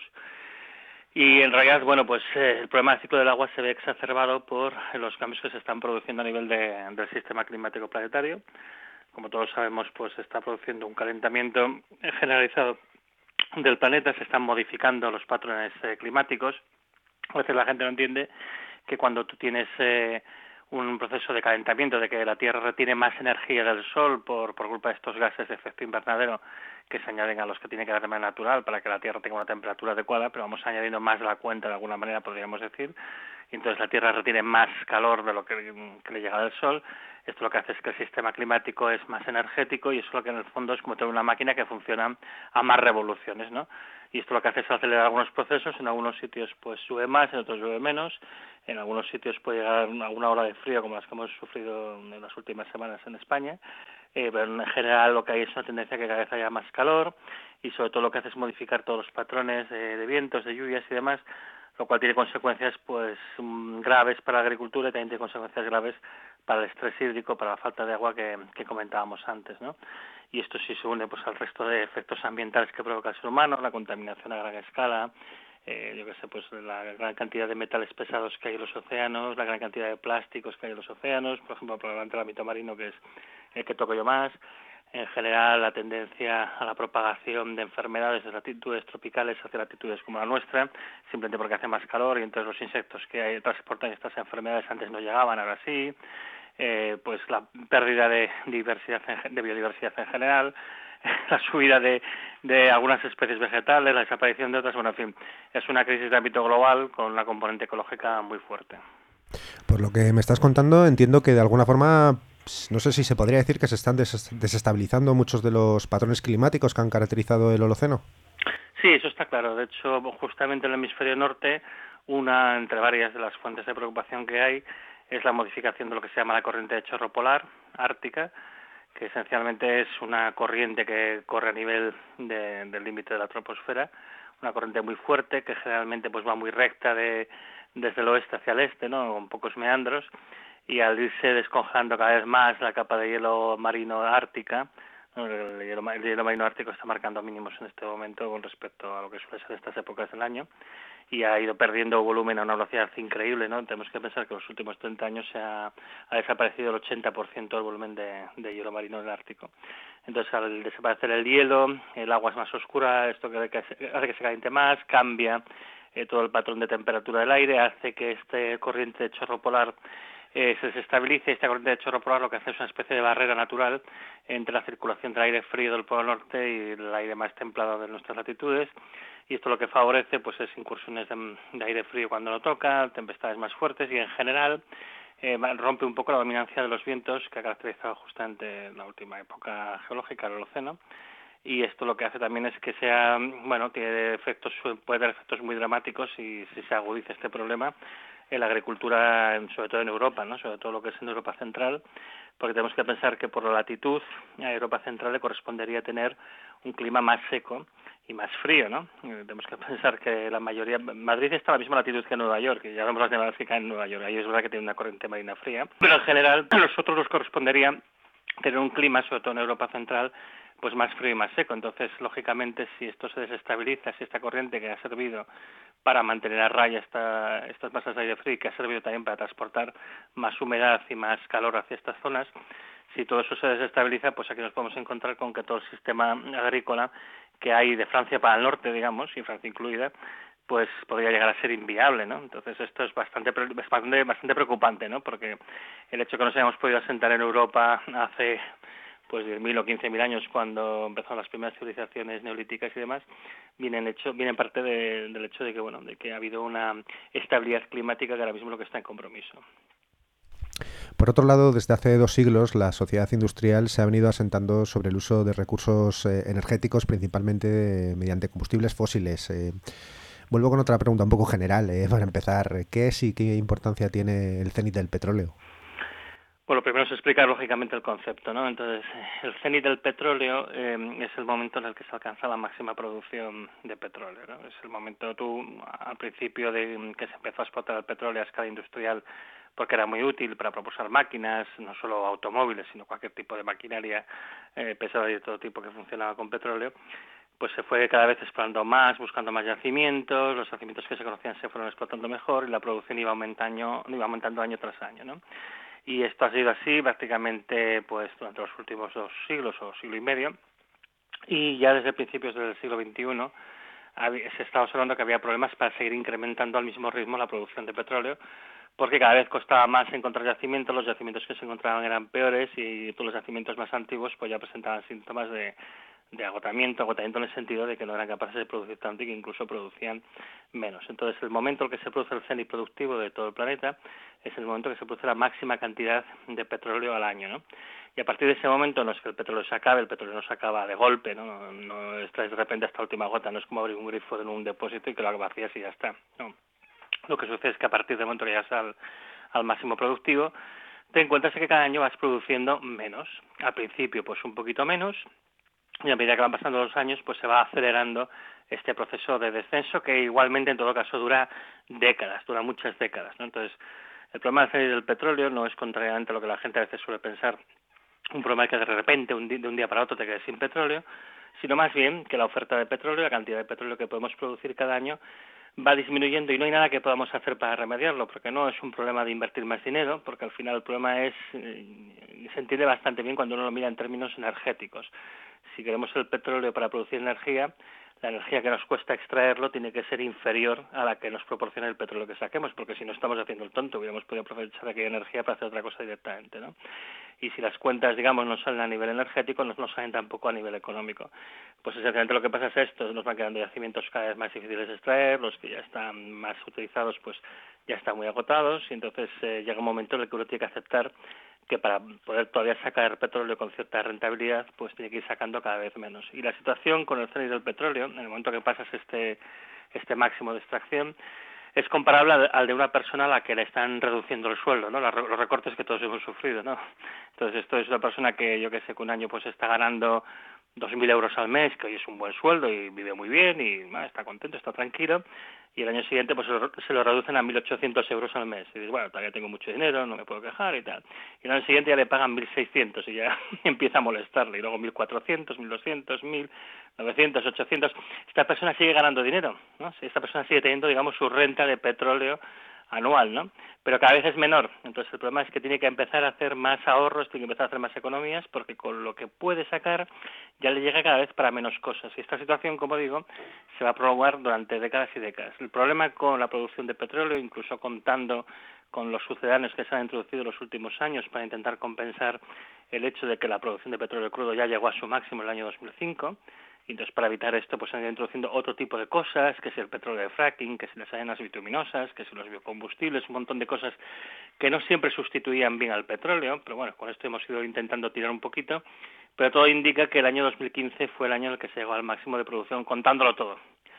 Y en realidad, pues el problema del ciclo del agua se ve exacerbado por los cambios que se están produciendo a nivel del sistema climático planetario. Como todos sabemos, pues se está produciendo un calentamiento generalizado del planeta, se están modificando los patrones climáticos. A veces la gente no entiende que cuando tú tienes un proceso de calentamiento, de que la Tierra retiene más energía del Sol por culpa de estos gases de efecto invernadero que se añaden a los que tiene que dar de manera natural para que la Tierra tenga una temperatura adecuada, pero vamos añadiendo más de la cuenta de alguna manera, podríamos decir, y entonces la Tierra retiene más calor de lo que le llega del Sol. Esto lo que hace es que el sistema climático es más energético y eso lo que en el fondo es como tener una máquina que funciona a más revoluciones, ¿no? Y esto lo que hace es acelerar algunos procesos, en algunos sitios pues llueve más, en otros llueve menos, en algunos sitios puede llegar a una ola de frío como las que hemos sufrido en las últimas semanas en España, pero en general lo que hay es una tendencia a que cada vez haya más calor y sobre todo lo que hace es modificar todos los patrones de vientos, de lluvias y demás, lo cual tiene consecuencias pues graves para la agricultura y también tiene consecuencias graves para el estrés hídrico, para la falta de agua que comentábamos antes, ¿no? Y esto sí se une pues al resto de efectos ambientales que provoca el ser humano, la contaminación a gran escala, yo qué sé, pues la gran cantidad de metales pesados que hay en los océanos, la gran cantidad de plásticos que hay en los océanos, por ejemplo, probablemente el ámbito marino, que es el que toco yo más. En general, la tendencia a la propagación de enfermedades de latitudes tropicales hacia latitudes como la nuestra, simplemente porque hace más calor y entonces los insectos que transportan estas enfermedades antes no llegaban, ahora sí. Pues la pérdida de biodiversidad en general, la subida de algunas especies vegetales, la desaparición de otras, bueno, en fin, es una crisis de ámbito global con una componente ecológica muy fuerte. Por lo que me estás contando, entiendo que de alguna forma, no sé si se podría decir que se están desestabilizando muchos de los patrones climáticos que han caracterizado el Holoceno. Sí, eso está claro. De hecho, justamente en el hemisferio norte, una entre varias de las fuentes de preocupación que hay es la modificación de lo que se llama la corriente de chorro polar ártica, que esencialmente es una corriente que corre a nivel del límite de la troposfera, una corriente muy fuerte que generalmente pues va muy recta desde el oeste hacia el este, ¿no?, con pocos meandros, y al irse descongelando cada vez más la capa de hielo marino ártica, el hielo marino ártico está marcando mínimos en este momento con respecto a lo que suele ser estas épocas del año, y ha ido perdiendo volumen a una velocidad increíble, ¿no? Tenemos que pensar que en los últimos 30 años ha desaparecido el 80% del volumen de hielo marino en el Ártico. Entonces, al desaparecer el hielo, el agua es más oscura, esto hace que se caliente más, cambia todo el patrón de temperatura del aire, hace que esta corriente de chorro polar se desestabilice. Esta corriente de chorro polar lo que hace es una especie de barrera natural entre la circulación del aire frío del Polo Norte y el aire más templado de nuestras latitudes, y esto lo que favorece pues es incursiones de aire frío cuando lo toca, tempestades más fuertes, y en general rompe un poco la dominancia de los vientos que ha caracterizado justamente la última época geológica, el Holoceno. Y esto lo que hace también es que puede tener efectos muy dramáticos y si se agudiza este problema en la agricultura, sobre todo en Europa, ¿no?, sobre todo lo que es en Europa Central, porque tenemos que pensar que por la latitud a Europa Central le correspondería tener un clima más seco y más frío, ¿no? Tenemos que pensar que la mayoría... Madrid está a la misma latitud que Nueva York, y ya vemos las nevadas que caen en Nueva York. Ahí es verdad que tiene una corriente marina fría, pero en general a nosotros nos correspondería tener un clima, sobre todo en Europa Central, pues más frío y más seco. Entonces, lógicamente, si esto se desestabiliza, si esta corriente que ha servido para mantener a raya estas masas de aire frío, que ha servido también para transportar más humedad y más calor hacia estas zonas, si todo eso se desestabiliza, pues aquí nos podemos encontrar con que todo el sistema agrícola que hay de Francia para el norte, digamos, y Francia incluida, pues podría llegar a ser inviable, ¿no? Entonces esto es bastante preocupante, ¿no? Porque el hecho de que nos hayamos podido asentar en Europa hace pues 10.000 o 15.000 años, cuando empezaron las primeras civilizaciones neolíticas y demás, viene en parte del hecho de que ha habido una estabilidad climática que ahora mismo es lo que está en compromiso. Por otro lado, desde hace 2 siglos, la sociedad industrial se ha venido asentando sobre el uso de recursos energéticos, principalmente mediante combustibles fósiles. Vuelvo con otra pregunta un poco general, para empezar. ¿Qué es y qué importancia tiene el cenit del petróleo? Bueno, primero se explica lógicamente el concepto, ¿no? Entonces, el cenit del petróleo es el momento en el que se alcanza la máxima producción de petróleo, ¿no? Es el momento, al principio de que se empezó a explotar el petróleo a escala industrial, porque era muy útil para propulsar máquinas, no solo automóviles, sino cualquier tipo de maquinaria pesada y de todo tipo que funcionaba con petróleo, pues se fue cada vez explorando más, buscando más yacimientos, los yacimientos que se conocían se fueron explotando mejor y la producción iba aumentando año tras año, ¿no? Y esto ha sido así prácticamente pues durante los últimos 2 siglos o siglo y medio, y ya desde principios del siglo XXI se estaba observando que había problemas para seguir incrementando al mismo ritmo la producción de petróleo, porque cada vez costaba más encontrar yacimientos, los yacimientos que se encontraban eran peores y todos los yacimientos más antiguos pues ya presentaban síntomas de agotamiento en el sentido de que no eran capaces de producir tanto y que incluso producían menos. Entonces, el momento en que se produce el cenit productivo de todo el planeta es el momento en que se produce la máxima cantidad de petróleo al año, ¿no? Y a partir de ese momento no es que el petróleo se acabe, el petróleo no se acaba de golpe, ¿no? No extraes de repente hasta la última gota, no es como abrir un grifo en un depósito y que lo vacías y ya está, no. Lo que sucede es que a partir del momento que llegas al máximo productivo, te encuentras que cada año vas produciendo menos. Al principio, pues un poquito menos, y a medida que van pasando los años, pues se va acelerando este proceso de descenso, que igualmente en todo caso dura décadas, dura muchas décadas, ¿no? Entonces, el problema del petróleo no es, contrariamente a lo que la gente a veces suele pensar, un problema que de repente, de un día para otro, te quedes sin petróleo, sino más bien que la oferta de petróleo, la cantidad de petróleo que podemos producir cada año, va disminuyendo y no hay nada que podamos hacer para remediarlo, porque no es un problema de invertir más dinero, porque al final el problema es, se entiende bastante bien cuando uno lo mira en términos energéticos. Si queremos el petróleo para producir energía, la energía que nos cuesta extraerlo tiene que ser inferior a la que nos proporciona el petróleo que saquemos, porque si no estamos haciendo el tonto, hubiéramos podido aprovechar aquella energía para hacer otra cosa directamente, ¿no? Y si las cuentas, digamos, no salen a nivel energético, no salen tampoco a nivel económico. Pues esencialmente lo que pasa es esto, nos van quedando yacimientos cada vez más difíciles de extraer, los que ya están más utilizados pues ya están muy agotados, y entonces llega un momento en el que uno tiene que aceptar que para poder todavía sacar petróleo con cierta rentabilidad, pues tiene que ir sacando cada vez menos. Y la situación con el cenit del petróleo, en el momento que pasas este máximo de extracción, es comparable al de una persona a la que le están reduciendo el sueldo, ¿no? Los recortes que todos hemos sufrido, ¿no? Entonces esto es una persona que, yo que sé, que un año pues está ganando 2.000 euros al mes, que hoy es un buen sueldo y vive muy bien y está contento, está tranquilo, y el año siguiente pues se lo reducen a 1.800 euros al mes. Y dices, bueno, todavía tengo mucho dinero, no me puedo quejar y tal. Y el año siguiente ya le pagan 1.600 y ya empieza a molestarle. Y luego 1.400, 1.200, 1.900, 800. Esta persona sigue ganando dinero, ¿no? Esta persona sigue teniendo, digamos, su renta de petróleo anual, ¿no? Pero cada vez es menor. Entonces el problema es que tiene que empezar a hacer más ahorros, tiene que empezar a hacer más economías, porque con lo que puede sacar ya le llega cada vez para menos cosas. Y esta situación, como digo, se va a prolongar durante décadas y décadas. El problema con la producción de petróleo, incluso contando con los sucedáneos que se han introducido en los últimos años para intentar compensar el hecho de que la producción de petróleo crudo ya llegó a su máximo en el año 2005, y entonces para evitar esto pues se han ido introduciendo otro tipo de cosas, que es el petróleo de fracking, que es las arenas bituminosas, que son los biocombustibles, un montón de cosas que no siempre sustituían bien al petróleo, pero bueno, con esto hemos ido intentando tirar un poquito, pero todo indica que el año 2015 fue el año en el que se llegó al máximo de producción, contándolo todo,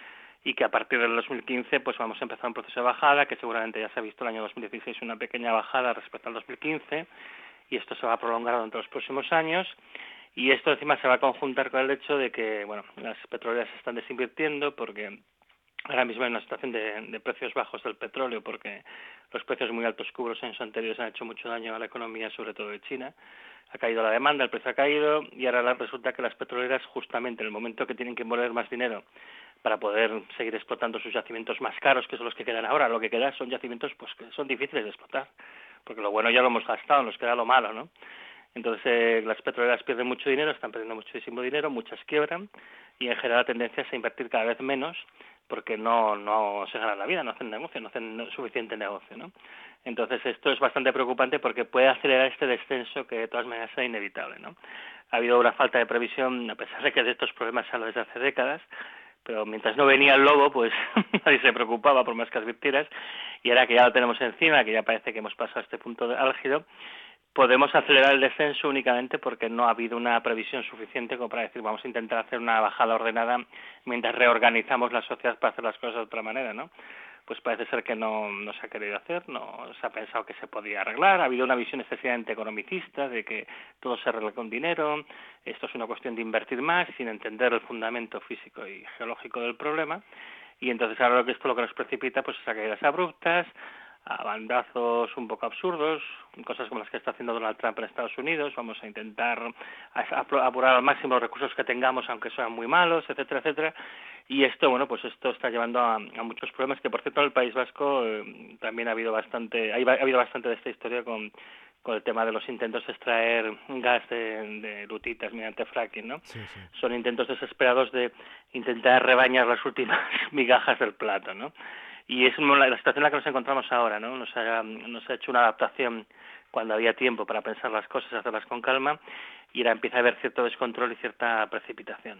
y que a partir del 2015 pues vamos a empezar un proceso de bajada, que seguramente ya se ha visto el año 2016 una pequeña bajada respecto al 2015, y esto se va a prolongar durante los próximos años. Y esto encima se va a conjuntar con el hecho de que, bueno, las petroleras se están desinvirtiendo porque ahora mismo hay una situación de precios bajos del petróleo, porque los precios muy altos que hubo los años anteriores han hecho mucho daño a la economía, sobre todo de China. Ha caído la demanda, el precio ha caído, y ahora resulta que las petroleras, justamente en el momento que tienen que poner más dinero para poder seguir explotando sus yacimientos más caros, que son los que quedan ahora, lo que queda son yacimientos pues que son difíciles de explotar, porque lo bueno ya lo hemos gastado, nos queda lo malo, ¿no? Entonces las petroleras pierden mucho dinero, están perdiendo muchísimo dinero, muchas quiebran, y en general la tendencia es a invertir cada vez menos porque no se ganan la vida, no hacen negocio, no hacen suficiente negocio, ¿no? Entonces esto es bastante preocupante porque puede acelerar este descenso que de todas maneras será inevitable, ¿no? Ha habido una falta de previsión, a pesar de que de estos problemas se habla desde hace décadas, pero mientras no venía el lobo, pues nadie se preocupaba por más que advirtieras, y ahora que ya lo tenemos encima, que ya parece que hemos pasado a este punto álgido, podemos acelerar el descenso únicamente porque no ha habido una previsión suficiente como para decir vamos a intentar hacer una bajada ordenada mientras reorganizamos la sociedad para hacer las cosas de otra manera, ¿no? Pues parece ser que no se ha querido hacer, no se ha pensado que se podía arreglar, ha habido una visión excesivamente economicista de que todo se arregla con dinero, esto es una cuestión de invertir más sin entender el fundamento físico y geológico del problema, y entonces ahora lo que nos precipita pues es a caídas abruptas, a bandazos un poco absurdos, cosas como las que está haciendo Donald Trump en Estados Unidos. Vamos a intentar apurar al máximo los recursos que tengamos, aunque sean muy malos, etcétera, etcétera. Y esto, bueno, pues esto está llevando a muchos problemas, que por cierto en el País Vasco también ha habido bastante de esta historia con el tema de los intentos de extraer gas de lutitas mediante fracking, ¿no? Sí. Son intentos desesperados de intentar rebañar las últimas migajas del plato, ¿no? Y es la situación en la que nos encontramos ahora, ¿no? Nos ha hecho una adaptación cuando había tiempo para pensar las cosas, hacerlas con calma, y ahora empieza a haber cierto descontrol y cierta precipitación.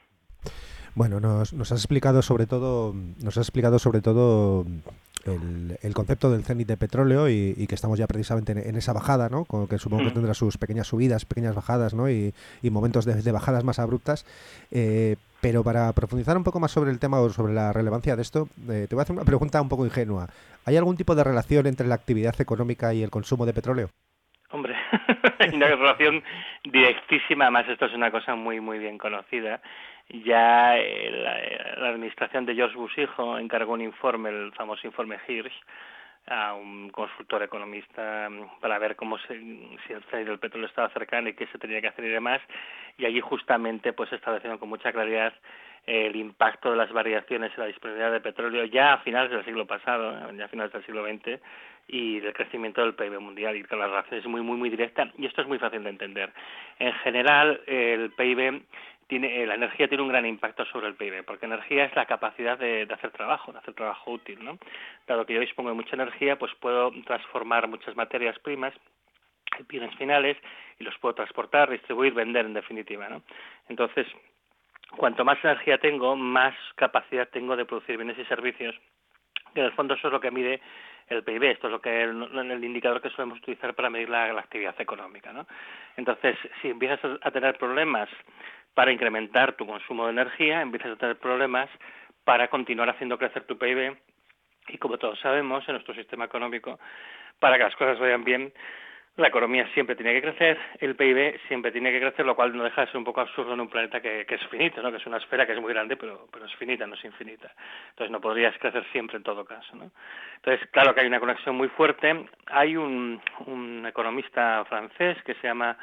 Bueno, nos has explicado sobre todo el concepto del cenit de petróleo y que estamos ya precisamente en esa bajada, ¿no? Con que supongo que tendrá sus pequeñas subidas, pequeñas bajadas, ¿no? Y momentos de bajadas más abruptas. Pero para profundizar un poco más sobre el tema o sobre la relevancia de esto, te voy a hacer una pregunta un poco ingenua. ¿Hay algún tipo de relación entre la actividad económica y el consumo de petróleo? Hombre, hay una relación directísima, además esto es una cosa muy muy bien conocida. Ya la administración de George Bush hijo encargó un informe, el famoso informe Hirsch, a un consultor economista para ver si el precio del petróleo estaba cercano y qué se tenía que hacer y demás, y allí justamente pues establecieron con mucha claridad el impacto de las variaciones en la disponibilidad de petróleo ya a finales del siglo pasado, ya a finales del siglo XX, y del crecimiento del PIB mundial, y que la relación es muy muy muy directa, y esto es muy fácil de entender. En general, el PIB la energía tiene un gran impacto sobre el PIB, porque energía es la capacidad de hacer trabajo útil, ¿no? Dado que yo dispongo de mucha energía, pues puedo transformar muchas materias primas en bienes finales y los puedo transportar, distribuir, vender, en definitiva, ¿no? Entonces, cuanto más energía tengo, más capacidad tengo de producir bienes y servicios, que en el fondo eso es lo que mide el PIB. Esto es el indicador que solemos utilizar para medir la actividad económica, ¿no? Entonces, si empiezas a tener problemas para incrementar tu consumo de energía, empiezas a tener problemas para continuar haciendo crecer tu PIB, y como todos sabemos, en nuestro sistema económico, para que las cosas vayan bien, la economía siempre tiene que crecer, el PIB siempre tiene que crecer, lo cual no deja de ser un poco absurdo en un planeta que es finito, ¿no? Que es una esfera que es muy grande, pero es finita, no es infinita. Entonces no podrías crecer siempre en todo caso, ¿no? Entonces, claro que hay una conexión muy fuerte. Hay un economista francés que se llama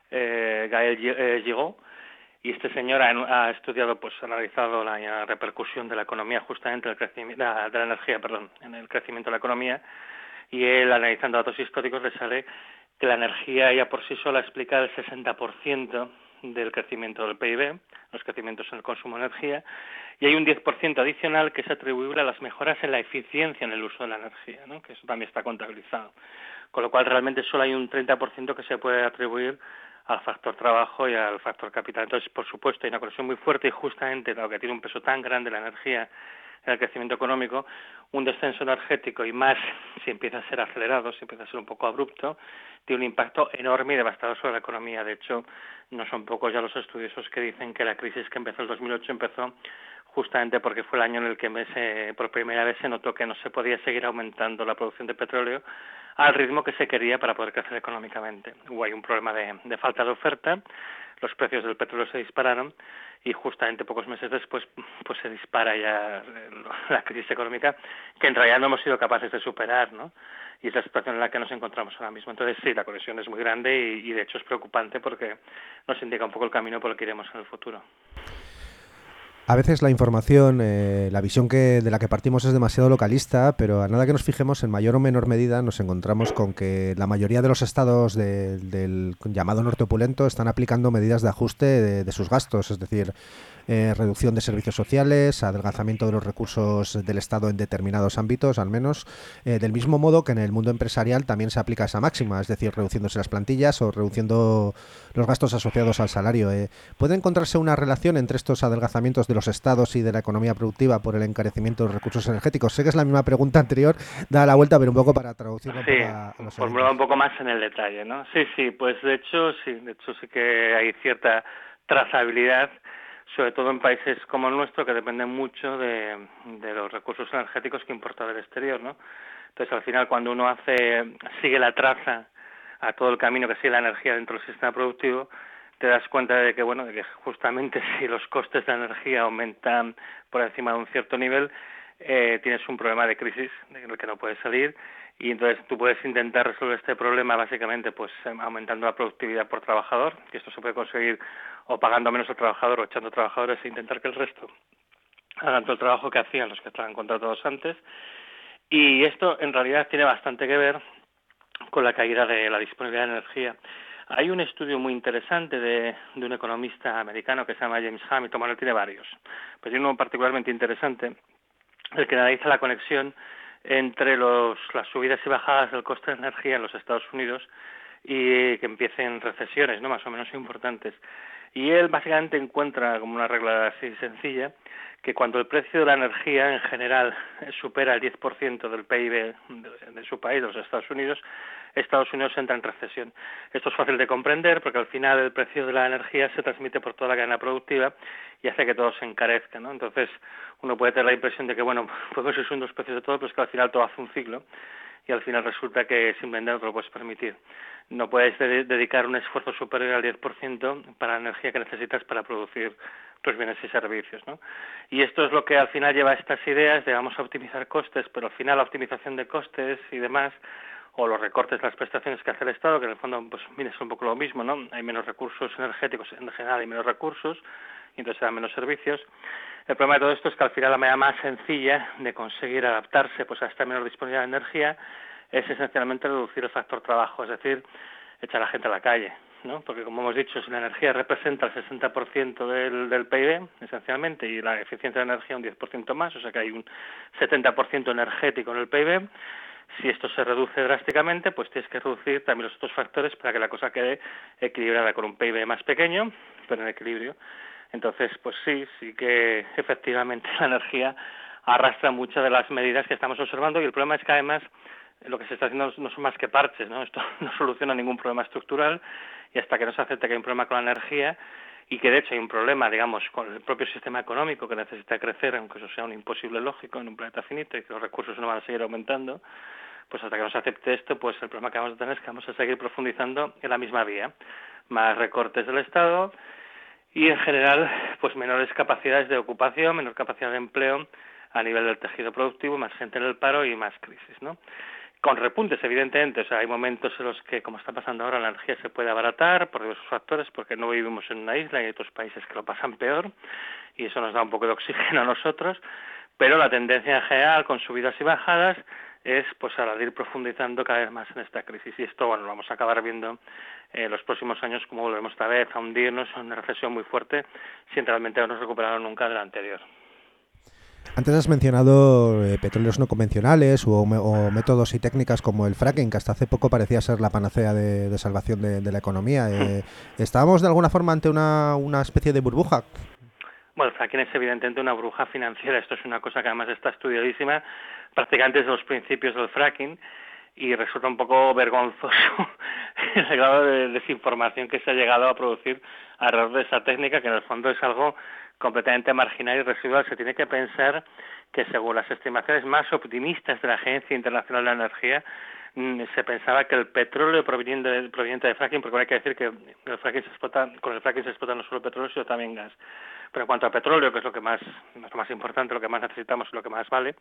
Gaël Giraud, y este señor ha estudiado, pues ha analizado la repercusión de la economía justamente del crecimiento, de la energía, en el crecimiento de la economía, y él, analizando datos históricos, le sale que la energía ya por sí sola explica el 60% del crecimiento del PIB, los crecimientos en el consumo de energía, y hay un 10% adicional que es atribuible a las mejoras en la eficiencia en el uso de la energía, ¿no? Que eso también está contabilizado. Con lo cual realmente solo hay un 30% que se puede atribuir al factor trabajo y al factor capital. Entonces, por supuesto, hay una conexión muy fuerte, y justamente dado que tiene un peso tan grande la energía en el crecimiento económico, un descenso energético, y más si empieza a ser acelerado, si empieza a ser un poco abrupto, tiene un impacto enorme y devastador sobre la economía. De hecho, no son pocos ya los estudiosos que dicen que la crisis que empezó en el 2008 empezó justamente porque fue el año en el que por primera vez se notó que no se podía seguir aumentando la producción de petróleo al ritmo que se quería para poder crecer económicamente. Hubo ahí un problema de falta de oferta, los precios del petróleo se dispararon, y justamente pocos meses después pues se dispara ya la crisis económica, que en realidad no hemos sido capaces de superar, ¿no? Y es la situación en la que nos encontramos ahora mismo. Entonces sí, la conexión es muy grande y de hecho es preocupante porque nos indica un poco el camino por el que iremos en el futuro. A veces la información, la visión de la que partimos es demasiado localista, pero a nada que nos fijemos, en mayor o menor medida nos encontramos con que la mayoría de los estados del llamado norte opulento están aplicando medidas de ajuste de sus gastos, es decir, reducción de servicios sociales, adelgazamiento de los recursos del Estado en determinados ámbitos, al menos, del mismo modo que en el mundo empresarial también se aplica esa máxima, es decir, reduciéndose las plantillas o reduciendo los gastos asociados al salario. ¿Puede encontrarse una relación entre estos adelgazamientos de los estados y de la economía productiva por el encarecimiento de los recursos energéticos? Sé que es la misma pregunta anterior, da la vuelta, pero un poco para traducirlo un poco a los formulado un poco más en el detalle, ¿no? Sí, pues de hecho sí que hay cierta trazabilidad, sobre todo en países como el nuestro, que dependen mucho de los recursos energéticos que importa del exterior, ¿no? Entonces, al final, cuando uno sigue la traza a todo el camino que sigue la energía dentro del sistema productivo, te das cuenta de que justamente si los costes de la energía aumentan por encima de un cierto nivel, tienes un problema de crisis del que no puedes salir, y entonces tú puedes intentar resolver este problema básicamente pues aumentando la productividad por trabajador, que esto se puede conseguir o pagando menos al trabajador o echando trabajadores, e intentar que el resto hagan todo el trabajo que hacían los que estaban contratados antes. Y esto en realidad tiene bastante que ver con la caída de la disponibilidad de energía. Hay un estudio muy interesante de un economista americano que se llama James Hamilton, bueno, él tiene varios, pero hay uno particularmente interesante, el que analiza la conexión entre las subidas y bajadas del coste de energía en los Estados Unidos y que empiecen recesiones, ¿no?, más o menos importantes. Y él básicamente encuentra como una regla así sencilla, que cuando el precio de la energía en general supera el 10% del PIB de su país, de los Estados Unidos entra en recesión. Esto es fácil de comprender porque al final el precio de la energía se transmite por toda la cadena productiva y hace que todo se encarezca, ¿no? Entonces uno puede tener la impresión de que, podemos ir subiendo los precios de todo, pero es que al final todo hace un ciclo. y al final resulta que simplemente no te lo puedes permitir. No puedes dedicar un esfuerzo superior al 10% para la energía que necesitas para producir tus bienes y servicios, ¿no? Y esto es lo que al final lleva a estas ideas de vamos a optimizar costes, pero al final la optimización de costes y demás, o los recortes de las prestaciones que hace el Estado, que en el fondo pues viene a ser un poco lo mismo, ¿no? Hay menos recursos energéticos en general, hay menos recursos, y entonces se dan menos servicios. El problema de todo esto es que al final la manera más sencilla de conseguir adaptarse pues a esta menor disponibilidad de energía es esencialmente reducir el factor trabajo, es decir, echar a la gente a la calle, ¿no? Porque como hemos dicho, si la energía representa el 60% del PIB, esencialmente, y la eficiencia de energía un 10% más, o sea que hay un 70% energético en el PIB, si esto se reduce drásticamente, pues tienes que reducir también los otros factores para que la cosa quede equilibrada con un PIB más pequeño, pero en equilibrio. Entonces, pues sí que efectivamente la energía arrastra muchas de las medidas que estamos observando y el problema es que además lo que se está haciendo no son más que parches, ¿no? Esto no soluciona ningún problema estructural y hasta que no se acepte que hay un problema con la energía y que de hecho hay un problema, digamos, con el propio sistema económico que necesita crecer, aunque eso sea un imposible lógico en un planeta finito y que los recursos no van a seguir aumentando, pues hasta que no se acepte esto, pues el problema que vamos a tener es que vamos a seguir profundizando en la misma vía. Más recortes del Estado y en general pues menores capacidades de ocupación, menor capacidad de empleo a nivel del tejido productivo, más gente en el paro y más crisis, ¿no? Con repuntes, evidentemente, o sea, hay momentos en los que, como está pasando ahora, la energía se puede abaratar por diversos factores, porque no vivimos en una isla y hay otros países que lo pasan peor, y eso nos da un poco de oxígeno a nosotros, pero la tendencia en general, con subidas y bajadas, es pues ahora de ir profundizando cada vez más en esta crisis. Y esto, bueno, lo vamos a acabar viendo en los próximos años, como volvemos esta vez a hundirnos en una recesión muy fuerte, sin realmente habernos recuperado nunca de la anterior. Antes has mencionado petróleos no convencionales o métodos y técnicas como el fracking, que hasta hace poco parecía ser la panacea de salvación de la economía. ¿Estábamos de alguna forma ante una especie de burbuja? Bueno, el fracking es evidentemente una burbuja financiera. Esto es una cosa que además está estudiadísima prácticamente desde los principios del fracking y resulta un poco vergonzoso el grado de desinformación que se ha llegado a producir alrededor de esa técnica, que en el fondo es algo completamente marginal y residual. Se tiene que pensar que según las estimaciones más optimistas de la Agencia Internacional de la Energía, se pensaba que el petróleo proveniente de fracking, porque hay que decir que con el fracking se explota no solo petróleo, sino también gas. Pero en cuanto a petróleo, que es lo más importante, lo que más necesitamos y lo que más vale,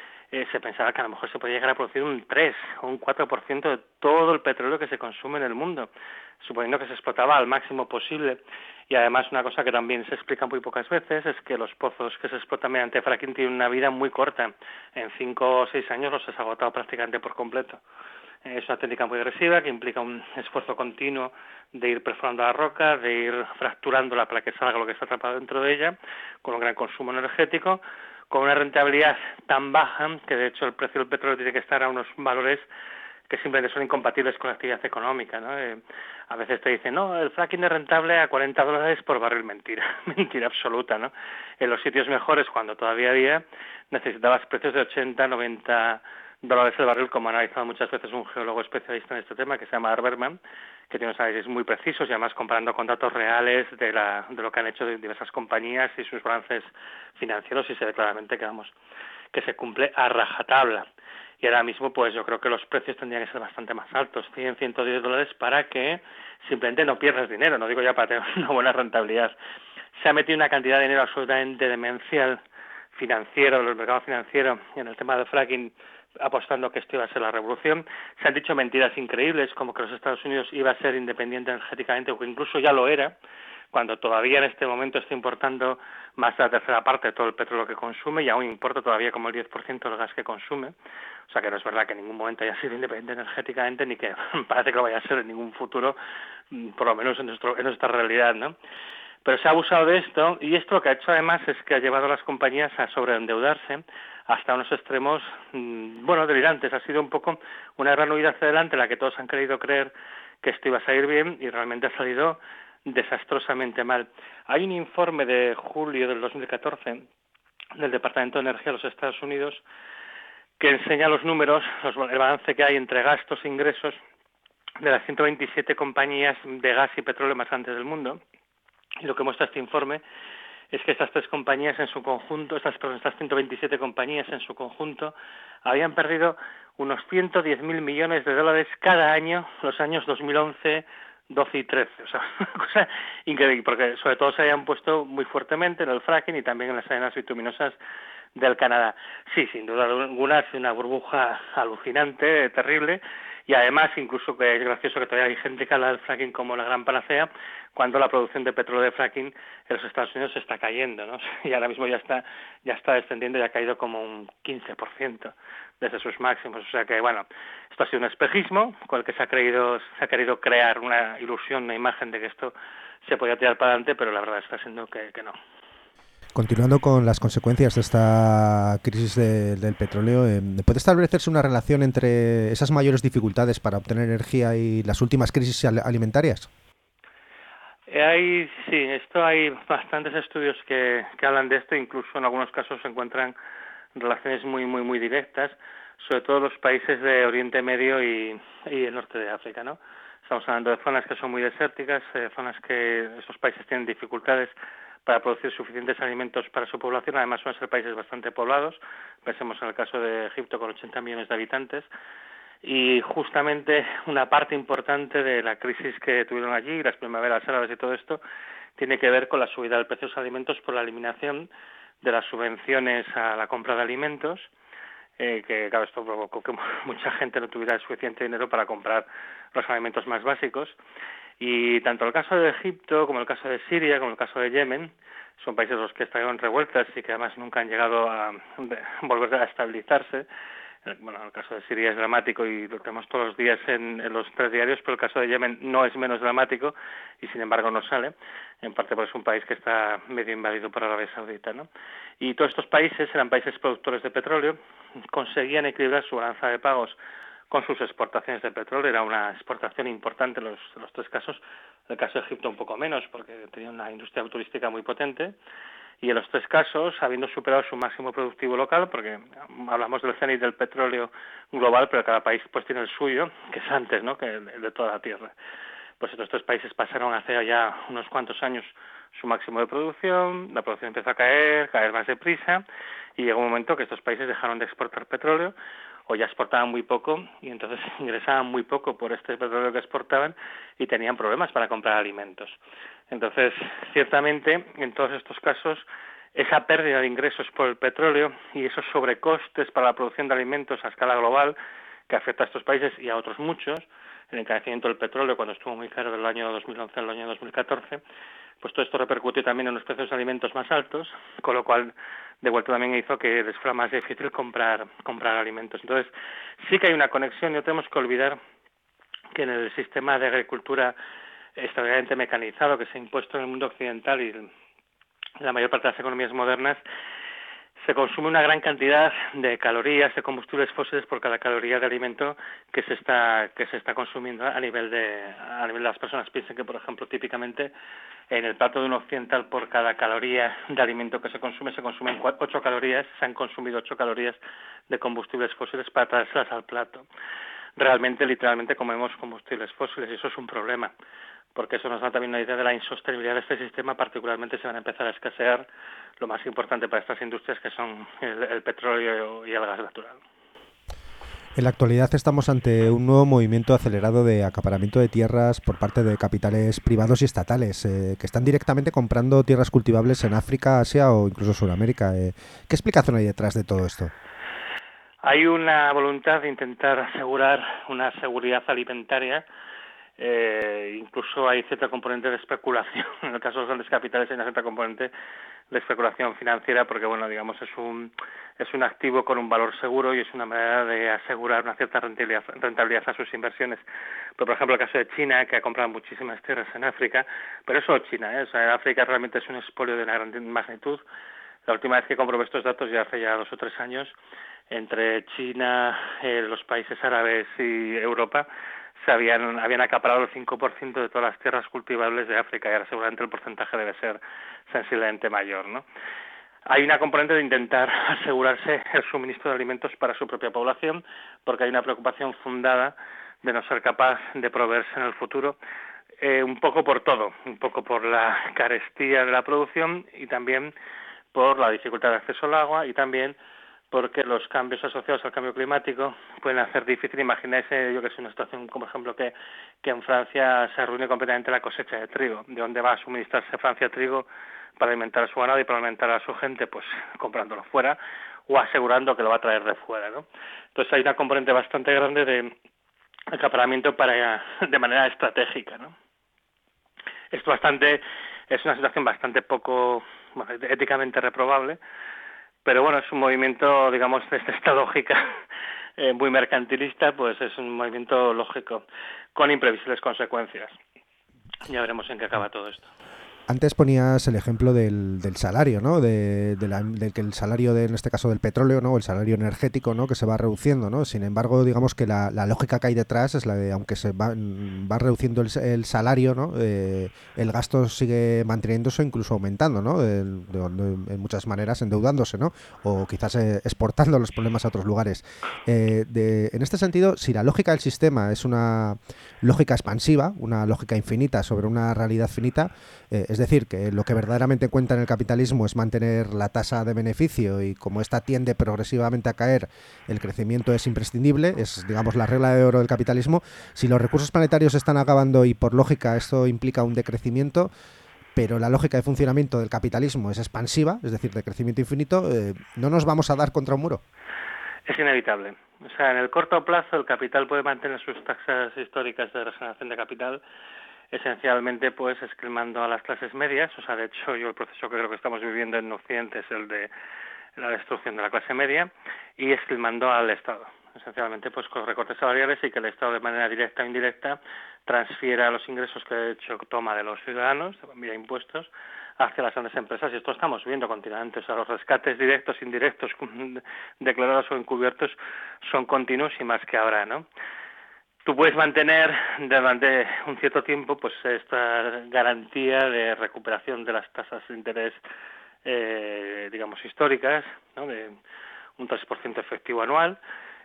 se pensaba que a lo mejor se podía llegar a producir un 3 o un 4% de todo el petróleo que se consume en el mundo, suponiendo que se explotaba al máximo posible. Y además una cosa que también se explica muy pocas veces es que los pozos que se explotan mediante fracking tienen una vida muy corta. En 5 o 6 años los has agotado prácticamente por completo. Es una técnica muy agresiva que implica un esfuerzo continuo de ir perforando la roca, de ir fracturándola para que salga lo que está atrapado dentro de ella, con un gran consumo energético, con una rentabilidad tan baja que de hecho el precio del petróleo tiene que estar a unos valores que simplemente son incompatibles con la actividad económica, ¿no? A veces te dicen, no, el fracking es rentable a $40 por barril. Mentira, mentira absoluta, ¿no? En los sitios mejores, cuando todavía había, necesitabas precios de 80, 90 dólares el barril, como ha analizado muchas veces un geólogo especialista en este tema, que se llama Arberman, que tiene unos análisis muy precisos y además comparando con datos reales de lo que han hecho diversas compañías y sus balances financieros, y se ve claramente que se cumple a rajatabla. Y ahora mismo, pues yo creo que los precios tendrían que ser bastante más altos, 100, 110 dólares, para que simplemente no pierdas dinero, no digo ya para tener una buena rentabilidad. Se ha metido una cantidad de dinero absolutamente demencial financiero, en el mercado financiero, en el tema del fracking, apostando que esto iba a ser la revolución. Se han dicho mentiras increíbles, como que los Estados Unidos iba a ser independiente energéticamente, o que incluso ya lo era, cuando todavía en este momento está importando más de la tercera parte de todo el petróleo que consume y aún importa todavía como el 10% del gas que consume. O sea que no es verdad que en ningún momento haya sido independiente energéticamente, ni que parece que lo vaya a ser en ningún futuro, por lo menos en nuestra realidad, ¿no? Pero se ha abusado de esto, y esto lo que ha hecho además es que ha llevado a las compañías a sobreendeudarse hasta unos extremos, delirantes. Ha sido un poco una gran huida hacia adelante en la que todos han querido creer que esto iba a salir bien y realmente ha salido desastrosamente mal. Hay un informe de julio del 2014 del Departamento de Energía de los Estados Unidos que enseña los números, el balance que hay entre gastos e ingresos de las 127 compañías de gas y petróleo más grandes del mundo. Y lo que muestra este informe es que estas 127 compañías en su conjunto habían perdido unos 110.000 millones de dólares cada año los años 2011, 12 y 13. O sea, una cosa increíble, porque sobre todo se hayan puesto muy fuertemente en el fracking y también en las arenas bituminosas del Canadá. Sí, sin duda alguna, es una burbuja alucinante, terrible, y además, incluso que es gracioso que todavía hay gente que habla del fracking como la gran panacea, cuando la producción de petróleo de fracking en los Estados Unidos se está cayendo, ¿no? Y ahora mismo ya está descendiendo y ha caído como un 15% desde sus máximos. O sea que, bueno, esto ha sido un espejismo con el que se ha querido crear una ilusión, una imagen de que esto se podía tirar para adelante, pero la verdad está siendo que no. Continuando con las consecuencias de esta crisis del petróleo, ¿puede establecerse una relación entre esas mayores dificultades para obtener energía y las últimas crisis alimentarias? Hay bastantes estudios que hablan de esto, incluso en algunos casos se encuentran relaciones muy directas, sobre todo los países de Oriente Medio y el norte de África, ¿no? Estamos hablando de zonas que son muy desérticas, zonas que estos países tienen dificultades para producir suficientes alimentos para su población. Además suelen ser países bastante poblados. Pensemos en el caso de Egipto con 80 millones de habitantes. Y justamente una parte importante de la crisis que tuvieron allí, las primaveras árabes y todo esto, tiene que ver con la subida del precio de los alimentos por la eliminación de las subvenciones a la compra de alimentos, que claro, esto provocó que mucha gente no tuviera suficiente dinero para comprar los alimentos más básicos. Y tanto el caso de Egipto como el caso de Siria como el caso de Yemen son países los que estaban revueltas y que además nunca han llegado a volver a estabilizarse. Bueno, el caso de Siria es dramático y lo tenemos todos los días en los 3 diarios, pero el caso de Yemen no es menos dramático y sin embargo no sale, en parte porque es un país que está medio invadido por Arabia Saudita, ¿no? Y todos estos países eran países productores de petróleo, conseguían equilibrar su balanza de pagos con sus exportaciones de petróleo. Era una exportación importante en los 3 casos. En el caso de Egipto un poco menos, porque tenía una industria turística muy potente. Y en los 3 casos, habiendo superado su máximo productivo local, porque hablamos del cenit del petróleo global, pero cada país pues tiene el suyo, que es antes, ¿no?, que el de toda la Tierra. Pues estos 3 países pasaron hace ya unos cuantos años su máximo de producción, la producción empezó a caer más deprisa, y llegó un momento que estos países dejaron de exportar petróleo, o ya exportaban muy poco, y entonces ingresaban muy poco por este petróleo que exportaban, y tenían problemas para comprar alimentos. Entonces, ciertamente, en todos estos casos, esa pérdida de ingresos por el petróleo y esos sobrecostes para la producción de alimentos a escala global, que afecta a estos países y a otros muchos, el encarecimiento del petróleo cuando estuvo muy caro del año 2011 al año 2014, pues todo esto repercutió también en los precios de alimentos más altos, con lo cual de vuelta también hizo que les fuera más difícil comprar alimentos. Entonces, sí que hay una conexión, y no tenemos que olvidar que en el sistema de agricultura extraordinariamente mecanizado que se ha impuesto en el mundo occidental y en la mayor parte de las economías modernas, se consume una gran cantidad de calorías, de combustibles fósiles por cada caloría de alimento que se está consumiendo a nivel de las personas. Piensen que, por ejemplo, típicamente en el plato de un occidental, por cada caloría de alimento que se consumen 8 calorías, se han consumido 8 calorías de combustibles fósiles para traérselas al plato. Realmente, literalmente, comemos combustibles fósiles y eso es un problema, porque eso nos da también una idea de la insostenibilidad de este sistema. Particularmente se van a empezar a escasear lo más importante para estas industrias, que son el petróleo y el gas natural. En la actualidad estamos ante un nuevo movimiento acelerado de acaparamiento de tierras por parte de capitales privados y estatales que están directamente comprando tierras cultivables en África, Asia o incluso Sudamérica. ¿Qué explicación hay detrás de todo esto? Hay una voluntad de intentar asegurar una seguridad alimentaria. Incluso hay cierta componente de especulación. En el caso de los grandes capitales hay una cierta componente de especulación financiera, porque bueno, digamos, es un activo con un valor seguro y es una manera de asegurar una cierta rentabilidad a sus inversiones. Pero, por ejemplo, el caso de China, que ha comprado muchísimas tierras en África, pero eso China, o sea, África realmente es un expolio de una gran magnitud. La última vez que comprobé estos datos, ya hace 2 o 3 años, entre China, los países árabes y Europa, habían acaparado el 5% de todas las tierras cultivables de África, y ahora seguramente el porcentaje debe ser sensiblemente mayor, ¿no? Hay una componente de intentar asegurarse el suministro de alimentos para su propia población, porque hay una preocupación fundada de no ser capaz de proveerse en el futuro, un poco por todo, un poco por la carestía de la producción y también por la dificultad de acceso al agua y también porque los cambios asociados al cambio climático pueden hacer difícil imaginarse, yo que sé, una situación como, por ejemplo, que en Francia se arruine completamente la cosecha de trigo. ¿De dónde va a suministrarse Francia trigo para alimentar a su ganado y para alimentar a su gente? Pues comprándolo fuera o asegurando que lo va a traer de fuera, ¿no? Entonces hay una componente bastante grande de acaparamiento de manera estratégica, ¿no? Es una situación bastante poco, bueno, éticamente reprobable, pero bueno, es un movimiento, digamos, desde esta lógica muy mercantilista, pues es un movimiento lógico, con imprevisibles consecuencias. Ya veremos en qué acaba todo esto. Antes ponías el ejemplo del salario, ¿no? De que el salario, en este caso del petróleo, ¿no? El salario energético, ¿no? Que se va reduciendo, ¿no? Sin embargo, digamos que la lógica que hay detrás es la de, aunque se va reduciendo el salario, ¿no? El gasto sigue manteniéndose, incluso aumentando, ¿no? En muchas maneras endeudándose, ¿no? O quizás exportando los problemas a otros lugares. En este sentido, si la lógica del sistema es una lógica expansiva, una lógica infinita sobre una realidad finita, es decir, que lo que verdaderamente cuenta en el capitalismo es mantener la tasa de beneficio y como esta tiende progresivamente a caer, el crecimiento es imprescindible, es, digamos, la regla de oro del capitalismo. Si los recursos planetarios se están acabando y por lógica esto implica un decrecimiento, pero la lógica de funcionamiento del capitalismo es expansiva, es decir, de crecimiento infinito, ¿no nos vamos a dar contra un muro? Es inevitable. O sea, en el corto plazo el capital puede mantener sus tasas históricas de regeneración de capital, esencialmente pues esquilmando a las clases medias. O sea, de hecho yo el proceso que creo que estamos viviendo en Occidente es el de la destrucción de la clase media, y esquilmando al Estado, esencialmente pues con recortes salariales, y que el Estado de manera directa o indirecta transfiera los ingresos que de hecho toma de los ciudadanos vía impuestos hacia las grandes empresas, y esto estamos viendo continuamente. O sea, los rescates directos, indirectos, declarados o encubiertos son continuos y más que ahora, ¿no? Tú puedes mantener durante un cierto tiempo pues esta garantía de recuperación de las tasas de interés, digamos, históricas, ¿no? De un 3% efectivo anual,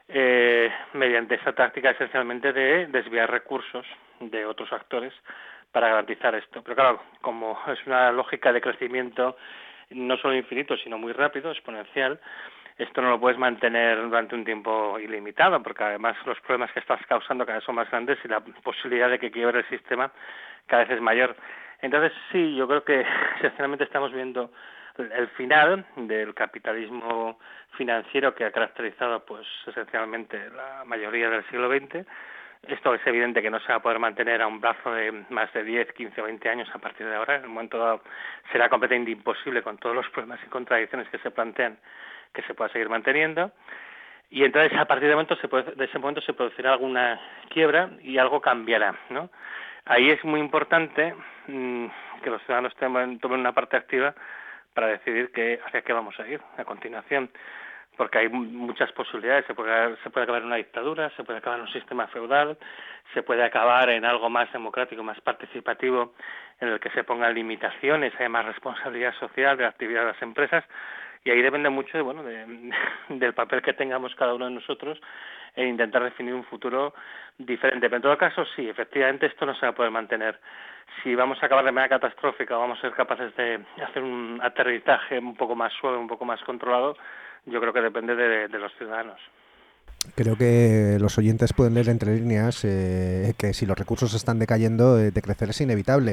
mediante esta táctica esencialmente de desviar recursos de otros actores para garantizar esto. Pero claro, como es una lógica de crecimiento no solo infinito, sino muy rápido, exponencial, esto no lo puedes mantener durante un tiempo ilimitado, porque además los problemas que estás causando cada vez son más grandes y la posibilidad de que quiebre el sistema cada vez es mayor. Entonces sí, yo creo que esencialmente estamos viendo el final del capitalismo financiero que ha caracterizado pues esencialmente la mayoría del siglo XX. Esto es evidente que no se va a poder mantener a un plazo de más de 10, 15 o 20 años a partir de ahora. En un momento dado será completamente imposible, con todos los problemas y contradicciones que se plantean, que se pueda seguir manteniendo. Y entonces a partir de ese momento se producirá alguna quiebra y algo cambiará, ¿no? Ahí es muy importante que los ciudadanos tomen una parte activa para decidir hacia qué vamos a ir a continuación, porque hay muchas posibilidades. Se puede acabar en una dictadura, se puede acabar en un sistema feudal, se puede acabar en algo más democrático, más participativo, en el que se pongan limitaciones, haya más responsabilidad social de la actividad de las empresas, y ahí depende mucho del papel que tengamos cada uno de nosotros en intentar definir un futuro diferente. Pero en todo caso, sí, efectivamente esto no se va a poder mantener. Si vamos a acabar de manera catastrófica o vamos a ser capaces de hacer un aterrizaje un poco más suave, un poco más controlado, yo creo que depende de los ciudadanos. Creo que los oyentes pueden leer entre líneas que si los recursos están decayendo, decrecer es inevitable.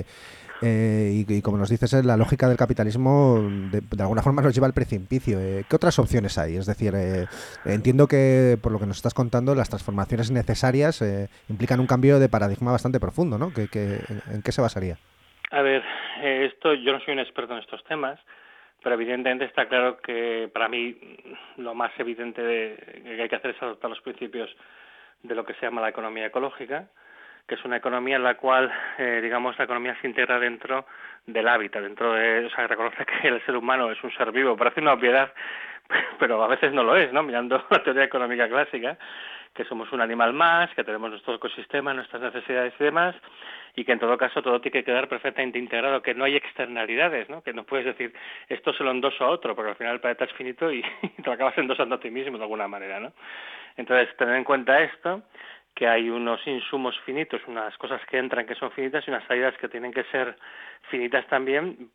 Y como nos dices, la lógica del capitalismo de alguna forma nos lleva al precipicio. ¿Qué otras opciones hay? Es decir, entiendo que por lo que nos estás contando, las transformaciones necesarias implican un cambio de paradigma bastante profundo, ¿no? ¿En qué se basaría? A ver, yo no soy un experto en estos temas, pero evidentemente está claro que para mí lo más evidente que hay que hacer es adoptar los principios de lo que se llama la economía ecológica, que es una economía en la cual, digamos, la economía se integra dentro del hábitat, o sea, reconoce que el ser humano es un ser vivo. Parece una obviedad, pero a veces no lo es, ¿no? Mirando la teoría económica clásica, que somos un animal más, que tenemos nuestro ecosistema, nuestras necesidades y demás, y que en todo caso todo tiene que quedar perfectamente integrado, que no hay externalidades, ¿no? Que no puedes decir esto se lo endoso a otro, porque al final el planeta es finito y te lo acabas endosando a ti mismo de alguna manera, ¿no? Entonces, tener en cuenta esto, que hay unos insumos finitos, unas cosas que entran que son finitas y unas salidas que tienen que ser finitas también,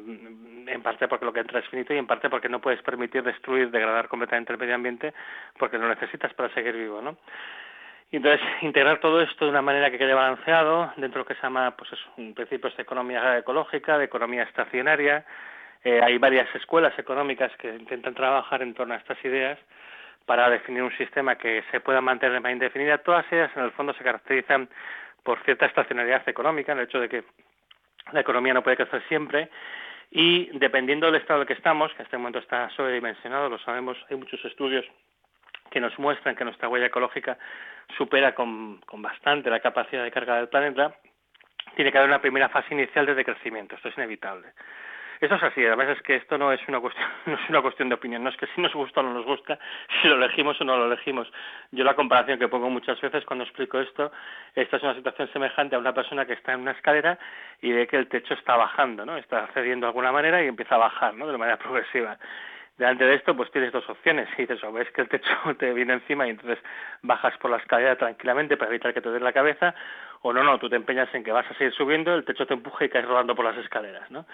en parte porque lo que entra es finito y en parte porque no puedes permitir destruir, degradar completamente el medio ambiente porque lo necesitas para seguir vivo, ¿no? Y entonces integrar todo esto de una manera que quede balanceado dentro de lo que se llama, pues eso, principios de economía ecológica, de economía estacionaria. Hay varias escuelas económicas que intentan trabajar en torno a estas ideas para definir un sistema que se pueda mantener de manera indefinida. Todas ellas, en el fondo, se caracterizan por cierta estacionalidad económica, en el hecho de que la economía no puede crecer siempre, y dependiendo del estado en el que estamos, que en este momento está sobredimensionado, lo sabemos, hay muchos estudios que nos muestran que nuestra huella ecológica supera con bastante la capacidad de carga del planeta, tiene que haber una primera fase inicial de decrecimiento. Esto es inevitable. Eso es así, además es que esto no es una cuestión de opinión, no es que si nos gusta o no nos gusta, si lo elegimos o no lo elegimos. Yo la comparación que pongo muchas veces cuando explico esto, esta es una situación semejante a una persona que está en una escalera y ve que el techo está bajando, ¿no? Está cediendo de alguna manera y empieza a bajar, ¿no? De manera progresiva. Delante de esto, pues tienes dos opciones. Y dices, o ves que el techo te viene encima y entonces bajas por la escalera tranquilamente para evitar que te dé la cabeza, o no, tú te empeñas en que vas a seguir subiendo, el techo te empuja y caes rodando por las escaleras, ¿no?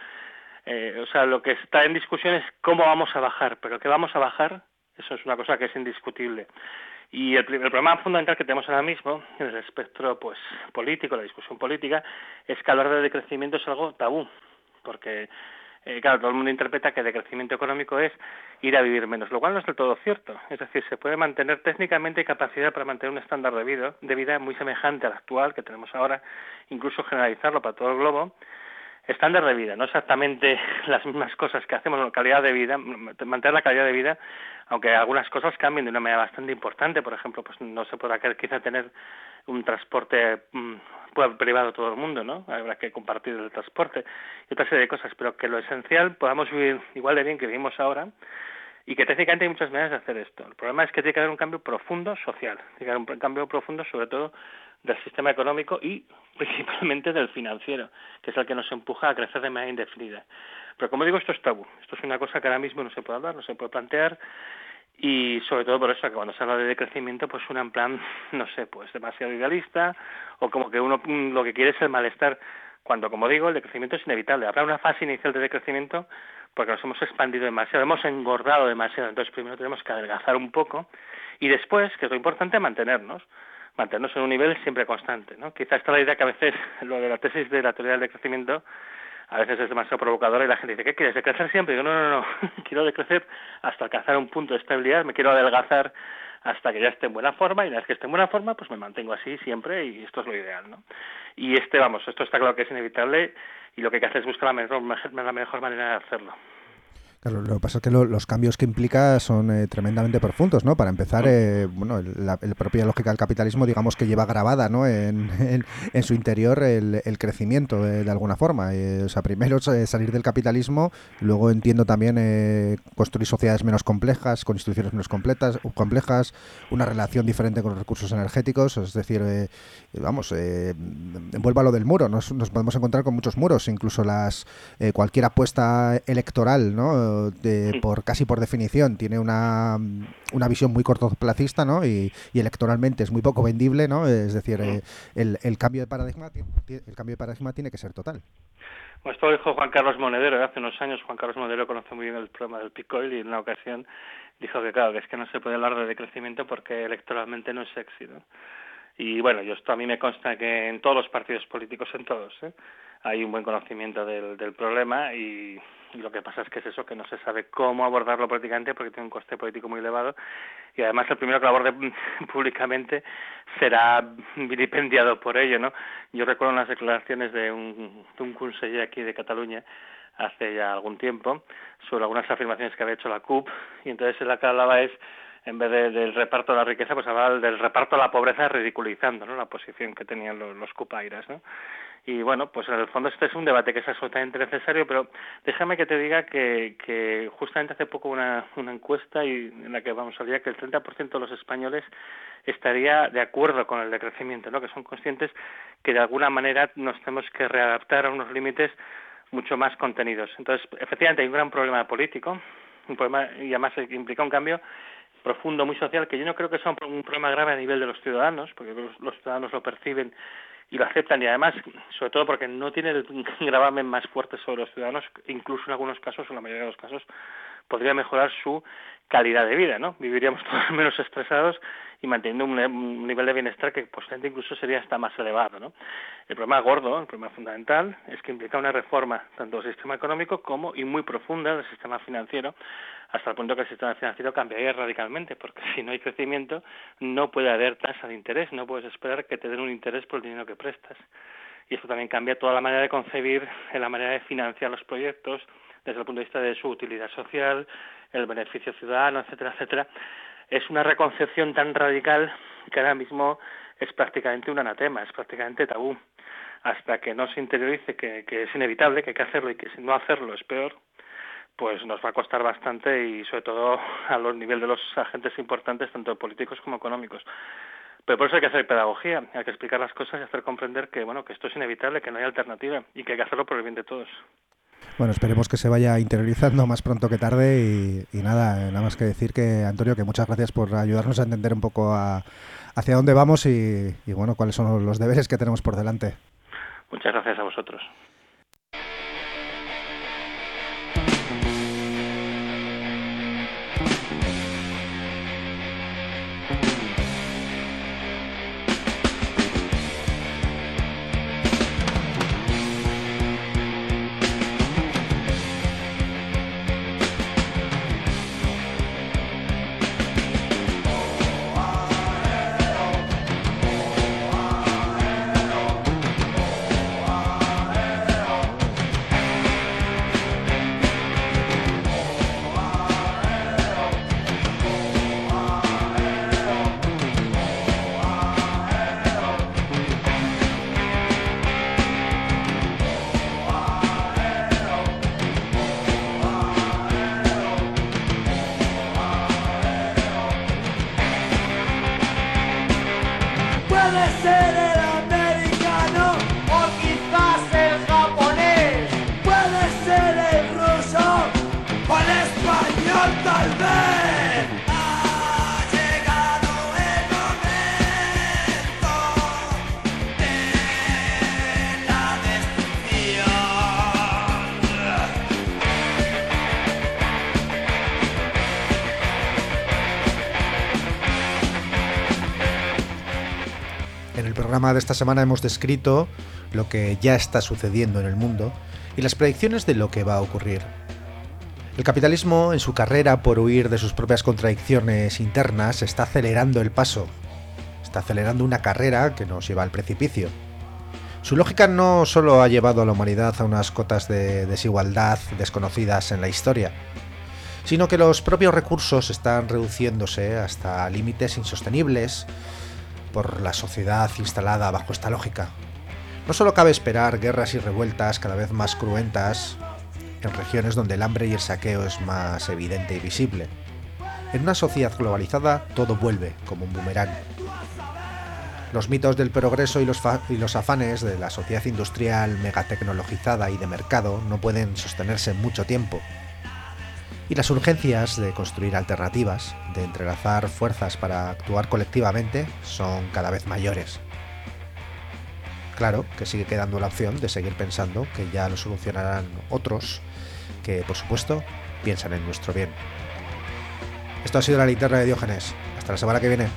O sea, lo que está en discusión es cómo vamos a bajar, pero que vamos a bajar, eso es una cosa que es indiscutible. Y el problema fundamental que tenemos ahora mismo en el espectro pues político, la discusión política, es que hablar de decrecimiento es algo tabú, porque claro, todo el mundo interpreta que el decrecimiento económico es ir a vivir menos, lo cual no es del todo cierto. Es decir, se puede mantener técnicamente capacidad para mantener un estándar de vida muy semejante al actual que tenemos ahora, incluso generalizarlo para todo el globo. Estándar de vida, no exactamente las mismas cosas que hacemos, calidad de vida, mantener la calidad de vida, aunque algunas cosas cambien de una manera bastante importante. Por ejemplo, pues no se podrá quizá tener un transporte privado todo el mundo, ¿no? Habrá que compartir el transporte y otra serie de cosas, pero que lo esencial podamos vivir igual de bien que vivimos ahora y que técnicamente hay muchas maneras de hacer esto. El problema es que tiene que haber un cambio profundo social, tiene que haber un cambio profundo sobre todo del sistema económico y principalmente del financiero, que es el que nos empuja a crecer de manera indefinida. Pero como digo, esto es tabú, esto es una cosa que ahora mismo no se puede hablar, no se puede plantear, y sobre todo por eso que cuando se habla de decrecimiento pues suena en plan, no sé, pues demasiado idealista, o como que uno lo que quiere es el malestar, cuando, como digo, el decrecimiento es inevitable. Habrá una fase inicial de decrecimiento porque nos hemos expandido demasiado, hemos engordado demasiado, entonces primero tenemos que adelgazar un poco y después, que es lo importante, mantenernos en un nivel siempre constante, ¿no? Quizá está la idea que a veces lo de la tesis de la teoría del decrecimiento a veces es demasiado provocadora y la gente dice, ¿qué quieres, decrecer siempre? Y digo, no, quiero decrecer hasta alcanzar un punto de estabilidad, me quiero adelgazar hasta que ya esté en buena forma y una vez que esté en buena forma pues me mantengo así siempre y esto es lo ideal, ¿no? Y esto está claro que es inevitable y lo que hay que hacer es buscar la mejor manera de hacerlo. Claro, lo que pasa es que los cambios que implica son tremendamente profundos, ¿no? Para empezar, la propia lógica del capitalismo, digamos que lleva grabada, ¿no? en su interior el crecimiento, de alguna forma. O sea, primero salir del capitalismo, luego entiendo también construir sociedades menos complejas, con instituciones menos complejas, una relación diferente con los recursos energéticos, es decir, envuelva lo del muro, nos podemos encontrar con muchos muros, incluso cualquier apuesta electoral, ¿no? Casi por definición tiene una visión muy cortoplacista, ¿no? Y electoralmente es muy poco vendible, ¿no? Es decir, el cambio de paradigma tiene que ser total. Bueno, esto lo dijo Juan Carlos Monedero hace unos años. Juan Carlos Monedero conoce muy bien el problema del peak oil y en una ocasión dijo que claro, que es que no se puede hablar de decrecimiento porque electoralmente no es sexy, ¿no? Y bueno, a mí me consta que en todos los partidos políticos, en todos, hay un buen conocimiento del problema y lo que pasa es que es eso, que no se sabe cómo abordarlo políticamente porque tiene un coste político muy elevado y además el primero que lo aborde públicamente será vilipendiado por ello, ¿no? Yo recuerdo unas declaraciones de un conseller aquí de Cataluña hace ya algún tiempo sobre algunas afirmaciones que había hecho la CUP y entonces la que hablaba es, en vez del reparto de la riqueza, pues hablaba del reparto de la pobreza ridiculizando, ¿no? La posición que tenían los cupairas, ¿no? Y bueno, pues en el fondo este es un debate que es absolutamente necesario, pero déjame que te diga que justamente hace poco una encuesta en la que salía que el 30% de los españoles estaría de acuerdo con el decrecimiento, ¿no? Que son conscientes que de alguna manera nos tenemos que readaptar a unos límites mucho más contenidos. Entonces, efectivamente hay un gran problema político, un problema y además implica un cambio profundo, muy social, que yo no creo que sea un problema grave a nivel de los ciudadanos, porque los ciudadanos lo perciben y lo aceptan, y además, sobre todo porque no tiene el gravamen más fuerte sobre los ciudadanos, incluso en algunos casos, o en la mayoría de los casos, podría mejorar su calidad de vida, ¿no? Viviríamos todos menos estresados y manteniendo un nivel de bienestar que posiblemente incluso sería hasta más elevado, ¿no? El problema gordo, el problema fundamental, es que implica una reforma tanto del sistema económico como, y muy profunda, del sistema financiero, hasta el punto que el sistema financiero cambiaría radicalmente, porque si no hay crecimiento no puede haber tasa de interés, no puedes esperar que te den un interés por el dinero que prestas. Y esto también cambia toda la manera de concebir, la manera de financiar los proyectos, desde el punto de vista de su utilidad social, el beneficio ciudadano, etcétera, etcétera. Es una reconcepción tan radical que ahora mismo es prácticamente un anatema, es prácticamente tabú. Hasta que no se interiorice que es inevitable, que hay que hacerlo y que si no hacerlo es peor, pues nos va a costar bastante, y sobre todo a los niveles de los agentes importantes, tanto políticos como económicos. Pero por eso hay que hacer pedagogía, hay que explicar las cosas y hacer comprender que que esto es inevitable, que no hay alternativa y que hay que hacerlo por el bien de todos. Bueno, esperemos que se vaya interiorizando más pronto que tarde y nada más que decir que, Antonio, que muchas gracias por ayudarnos a entender un poco hacia dónde vamos y bueno, cuáles son los deberes que tenemos por delante. Muchas gracias a vosotros. En el programa de esta semana hemos descrito lo que ya está sucediendo en el mundo y las predicciones de lo que va a ocurrir. El capitalismo, en su carrera por huir de sus propias contradicciones internas, está acelerando el paso. Está acelerando una carrera que nos lleva al precipicio. Su lógica no solo ha llevado a la humanidad a unas cotas de desigualdad desconocidas en la historia, sino que los propios recursos están reduciéndose hasta límites insostenibles por la sociedad instalada bajo esta lógica. No solo cabe esperar guerras y revueltas cada vez más cruentas en regiones donde el hambre y el saqueo es más evidente y visible. En una sociedad globalizada todo vuelve como un boomerang. Los mitos del progreso y los afanes de la sociedad industrial megatecnologizada y de mercado no pueden sostenerse mucho tiempo. Y las urgencias de construir alternativas, de entrelazar fuerzas para actuar colectivamente, son cada vez mayores. Claro que sigue quedando la opción de seguir pensando que ya lo solucionarán otros, que por supuesto piensan en nuestro bien. Esto ha sido La Linterna de Diógenes. Hasta la semana que viene.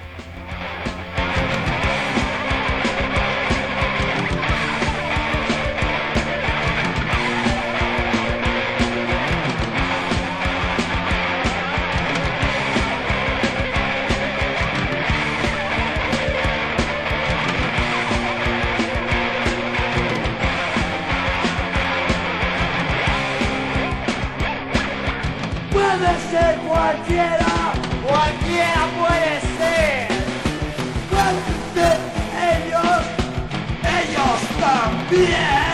Puede ser cualquiera puede ser. Pueden ser ellos también.